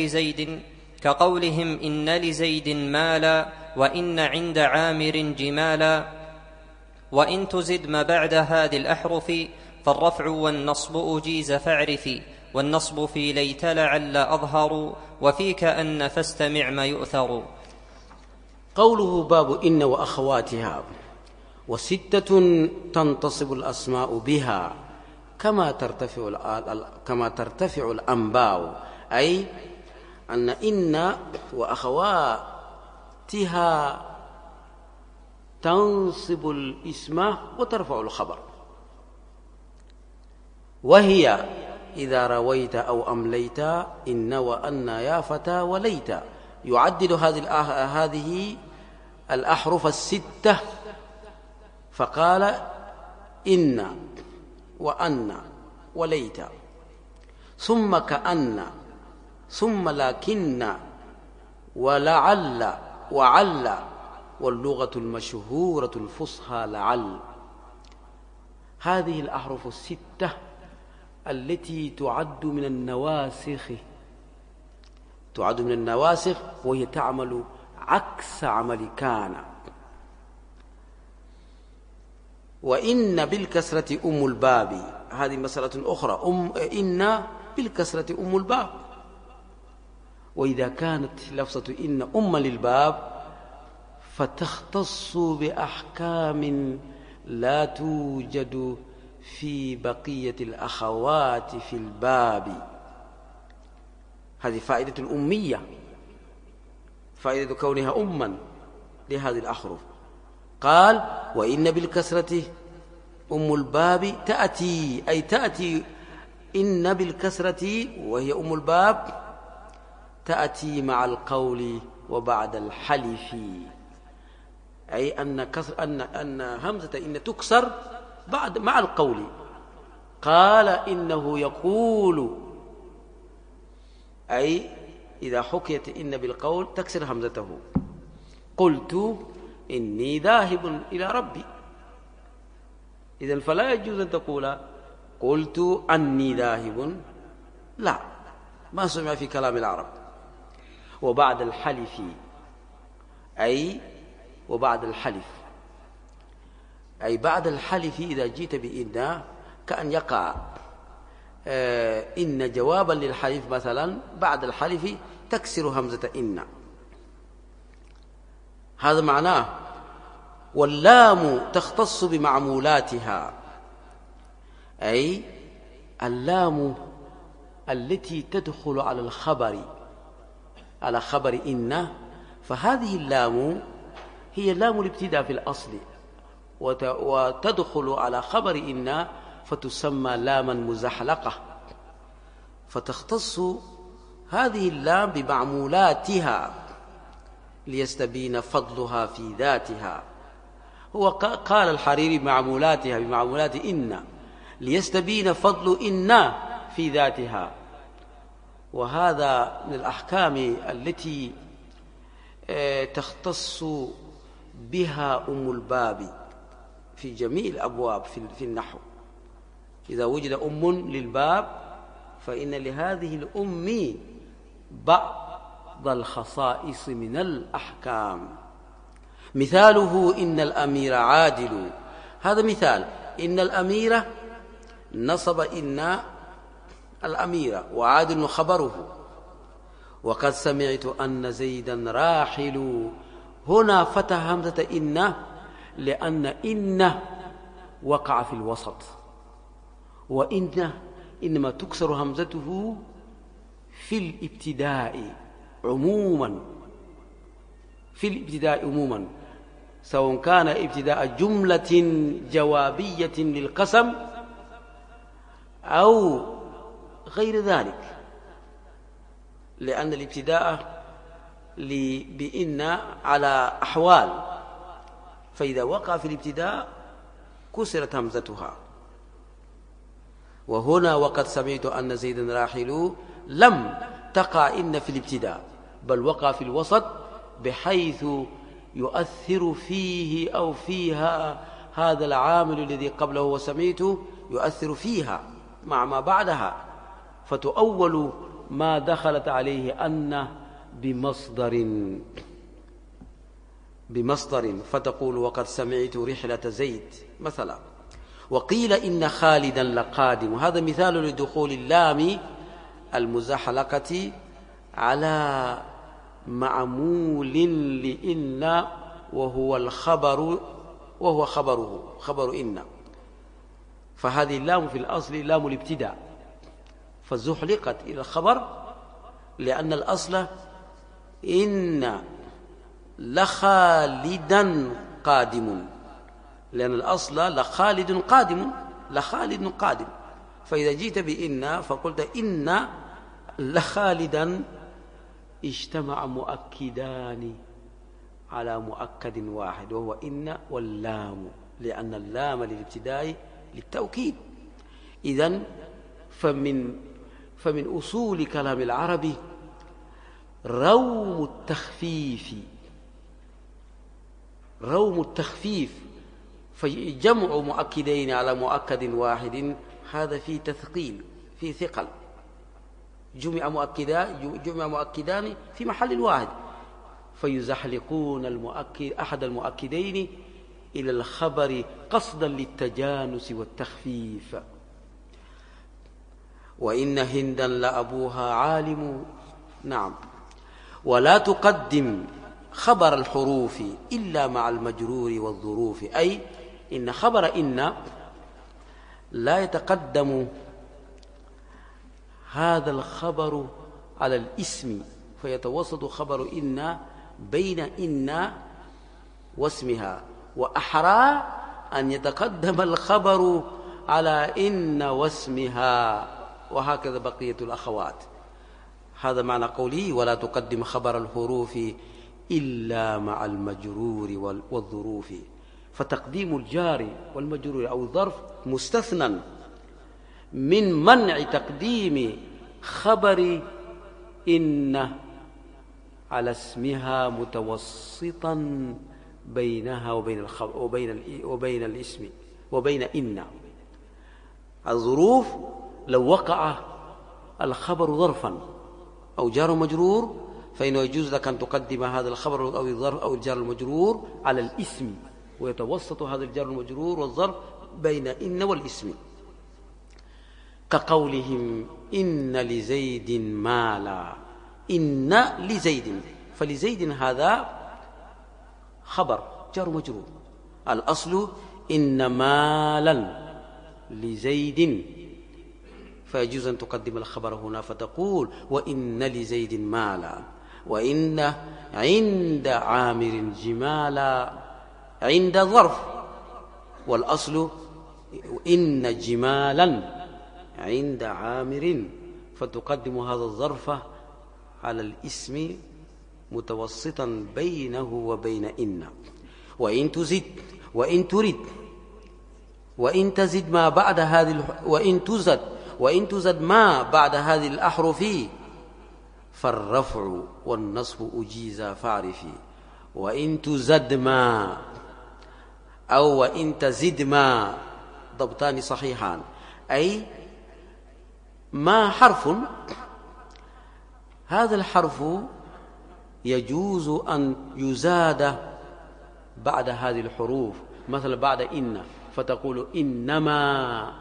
إن لزيد مالا، وإن عند عامر جمالا. وإن تزد ما بعد هذه الأحرف فالرفع والنصب أجيز فاعرف، والنصب في ليت لعل أظهر، وفي كأن فاستمع ما يؤثر. قوله باب إن وأخواتها. وستة تنتصب الأسماء بها كما ترتفع الأنباء، أي أن إن وأخواتها تنصب الاسم وترفع الخبر، وهي إذا رويت أو أمليت إن وأن يا فتى وليت. يعدد هذه الأحرف الستة، فقال إن وأن وليت، ثم كأن، ثم لكن، ولعل وعل، واللغة المشهورة الفصحى لعل. هذه الأحرف الستة التي تعد من النواسخ، وهي تعمل عكس عمل كان. وإن بالكسرة أم الباب، هذه مسألة أخرى. إن بالكسرة أم الباب، وإذا كانت لفظة إن أم للباب فتختص بأحكام لا توجد في بقية الأخوات في الباب. هذه فائدة الأمية، فائدة كونها أما لهذه الأحرف. قال وإن بالكسرة أم الباب تأتي، أي تأتي إن بالكسرة وهي أم الباب، تأتي مع القول وبعد الحلف، أي أن همزة إن تكسر مع القول. قال إنه يقول، أي إذا حكيت إن بالقول تكسر همزته. قلت إني ذاهب إلى ربي، إذن فلا يجوز أن تقول قلت أني ذاهب، لا، ما سمع في كلام العرب. وبعد الحلف، أي وبعد الحلف، أي بعد الحلف إذا جيت بإن كأن يقع إن جوابا للحلف مثلا، بعد الحلف تكسر همزة إن، هذا معناه. واللام تختص بمعمولاتها، أي اللام التي تدخل على الخبر، على خبر إن، فهذه اللام هي لام الابتداء في الأصل، وتدخل على خبر إن فتسمى لاما مزحلقة، فتختص هذه اللام بمعمولاتها ليستبين فضلها في ذاتها. هو قال الحريري معمولاتها بمعمولات إن ليستبين فضل إن في ذاتها. وهذا من الأحكام التي تختص بها أم الباب في جميع الأبواب في النحو. إذا وجد أم للباب فإن لهذه الأم بعض الخصائص من الأحكام. مثاله إن الأمير عادل، هذا مثال. إن الأمير نصب إن الأمير، وعادل خبره. وقد سمعت أن زيدا راحل، هنا فتح همزة إن لأن إن وقع في الوسط، وإن إنما تكسر همزته في الابتداء عموما، في الابتداء عموما، سواء كان ابتداء جملة جوابية للقسم أو غير ذلك، لأن الابتداء بإن على أحوال، فإذا وقع في الابتداء كسرت همزتها. وهنا وقد سمعت أن زيدا راحل لم تقع إن في الابتداء، بل وقع في الوسط، بحيث يؤثر فيه أو فيها هذا العامل الذي قبله وسمعته يؤثر فيها مع ما بعدها، فتؤول ما دخلت عليه أن بمصدر فتقول وقد سمعت رحلة زيد مثلا. وقيل إن خالدا لقادم، هذا مثال لدخول اللام المزحلقة على معمول لإن وهو الخبر، وهو خبر إن. فهذه اللام في الأصل لام الابتداء، فزحلقت إلى الخبر لأن الأصل إن لخالدا قادم، لأن الأصل لخالد قادم، لخالد قادم. فإذا جئت بإن فقلت إن لخالدا، اجتمع مؤكدان على مؤكد واحد وهو إن واللام، لأن اللام للابتداء للتوكيد. إذن فمن أصول كلام العرب روم التخفيف، فجمع مؤكدين على مؤكد واحد هذا فيه تثقيل، فيه ثقل. جمع مؤكدان في محل واحد، فيزحلقون أحد المؤكدين إلى الخبر قصدا للتجانس والتخفيف. وإن هندا لأبوها عالم، نعم. ولا تقدم خبر الحروف إلا مع المجرور والظروف، أي إن خبر إن لا يتقدم هذا الخبر على الاسم، فيتوسط خبر إن بين إن واسمها، وأحرى أن يتقدم الخبر على إن واسمها، وهكذا بقية الأخوات. هذا معنى قوله ولا تقدم خبر الحروف إلا مع المجرور والظروف. فتقديم الجار والمجرور أو الظرف مستثنى من منع تقديم خبر إن على اسمها متوسطا بينها وبين الاسم وبين إن. الظروف لو وقع الخبر ظرفا أو جار مجرور فإنه يجوز لك أن تقدم هذا الخبر أو الظرف أو الجار المجرور على الاسم، ويتوسط هذا الجار المجرور والظرف بين إن والاسم، كقولهم إن لزيد مالا. إن لزيد، فلزيد هذا خبر جار مجرور، الأصل إن مالا لزيد، فيجوز أن تقدم الخبر هنا فتقول وإن لزيد مالا، وإن عند عامر جمالا، عند ظرف، والأصل إن جمالا عند عامر، فتقدم هذا الظرف على الاسم متوسطا بينه وبين إن. وإن تزد وإن ترد وإن تزد ما بعد هذه وإن تزد ما بعد هذه الأحرف فالرفع والنصب أجيزا فاعرفي. وإن تزد ما أو وإن تزد ما ضبطان صحيحان، أي ما حرف، هذا الحرف يجوز أن يزاد بعد هذه الحروف، مثلا بعد إن فتقول إنما،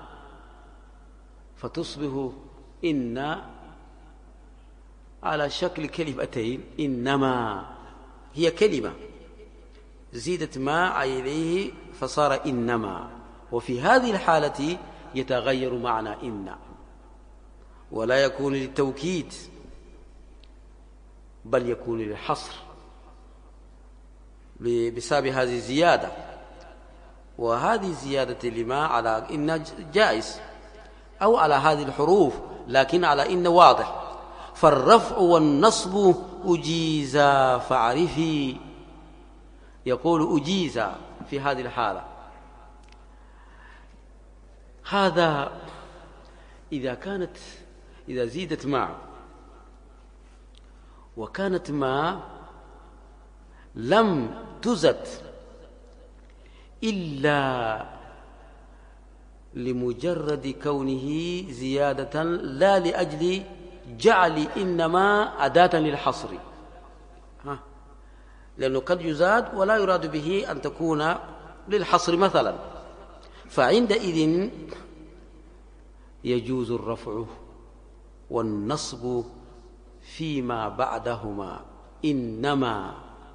فتصبح إن على شكل كلمتين، إنما هي كلمة زيدت ما عليه فصار إنما، وفي هذه الحالة يتغير معنى إن ولا يكون للتوكيد بل يكون للحصر بسبب هذه الزيادة. وهذه الزيادة لما على إن جائز أو على هذه الحروف، لكن على إن واضح. فالرفع والنصب أجيزا فاعرفي، يقول أجيزا في هذه الحالة. هذا إذا زيدت مع، وكانت ما لم تزد إلا لمجرد كونه زيادة لا لأجل جعل إنما أداة للحصر، لأنه قد يزاد ولا يراد به أن تكون للحصر مثلا، فعندئذ يجوز الرفع والنصب فيما بعدهما إنما،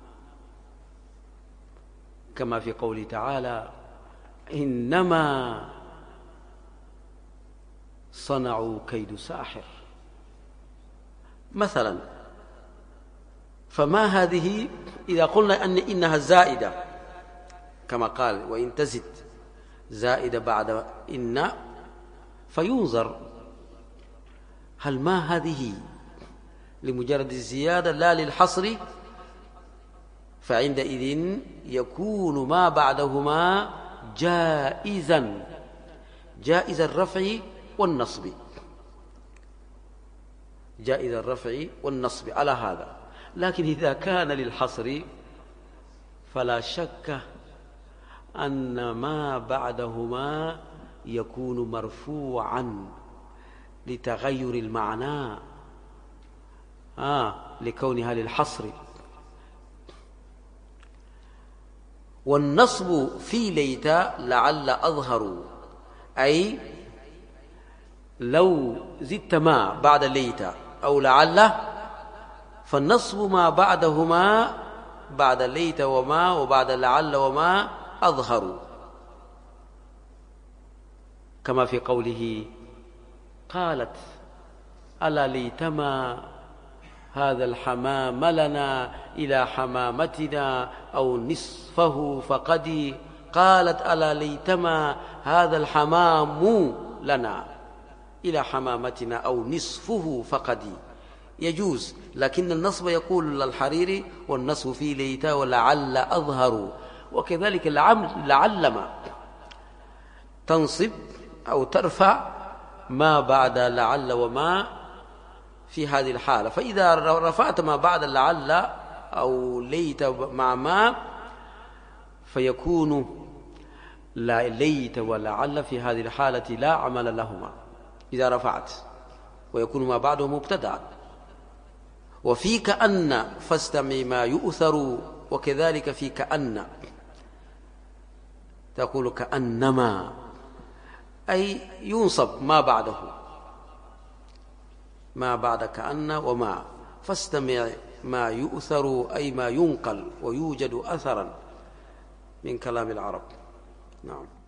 كما في قوله تعالى إنما صنعوا كيد ساحر. مثلا فما هذه إذا قلنا إنها زائدة كما قال وإن تزد زائدة بعد إن فينظر هل ما هذه لمجرد الزيادة لا للحصر، فعندئذ يكون ما بعدهما جائز الرفع والنصب، جائز الرفع والنصب على هذا. لكن إذا كان للحصر فلا شك أن ما بعدهما يكون مرفوعا لتغير المعنى لكونها للحصر. والنصب في ليت لعل أظهر، أي لو زدت ما بعد ليت أو لعل فالنصب ما بعدهما بعد ليت وما وبعد لعل وما أظهر، كما في قوله قالت ألا ليتما هذا الحمام لنا إلى حمامتنا أو نصفه فقد، قالت ألا ليتما هذا الحمام لنا إلى حمامتنا أو نصفه فقد يجوز. لكن النصب يقول الحريري والنصب في ليت ولعل أظهر. وكذلك لعلما تنصب أو ترفع ما بعد لعل وما في هذه الحالة. فإذا رفعت ما بعد لعل أو ليت مع ما فيكون لا ليت ولعل في هذه الحالة لا عمل لهما إذا رفعت، ويكون ما بعده مبتدأ. وفي كأن فاستمع ما يؤثر، وكذلك في كأن تقول كأنما، أي ينصب ما بعده ما بعد كأن وما، فاستمع ما يؤثر أي ما ينقل ويوجد أثرا من كلام العرب. نعم.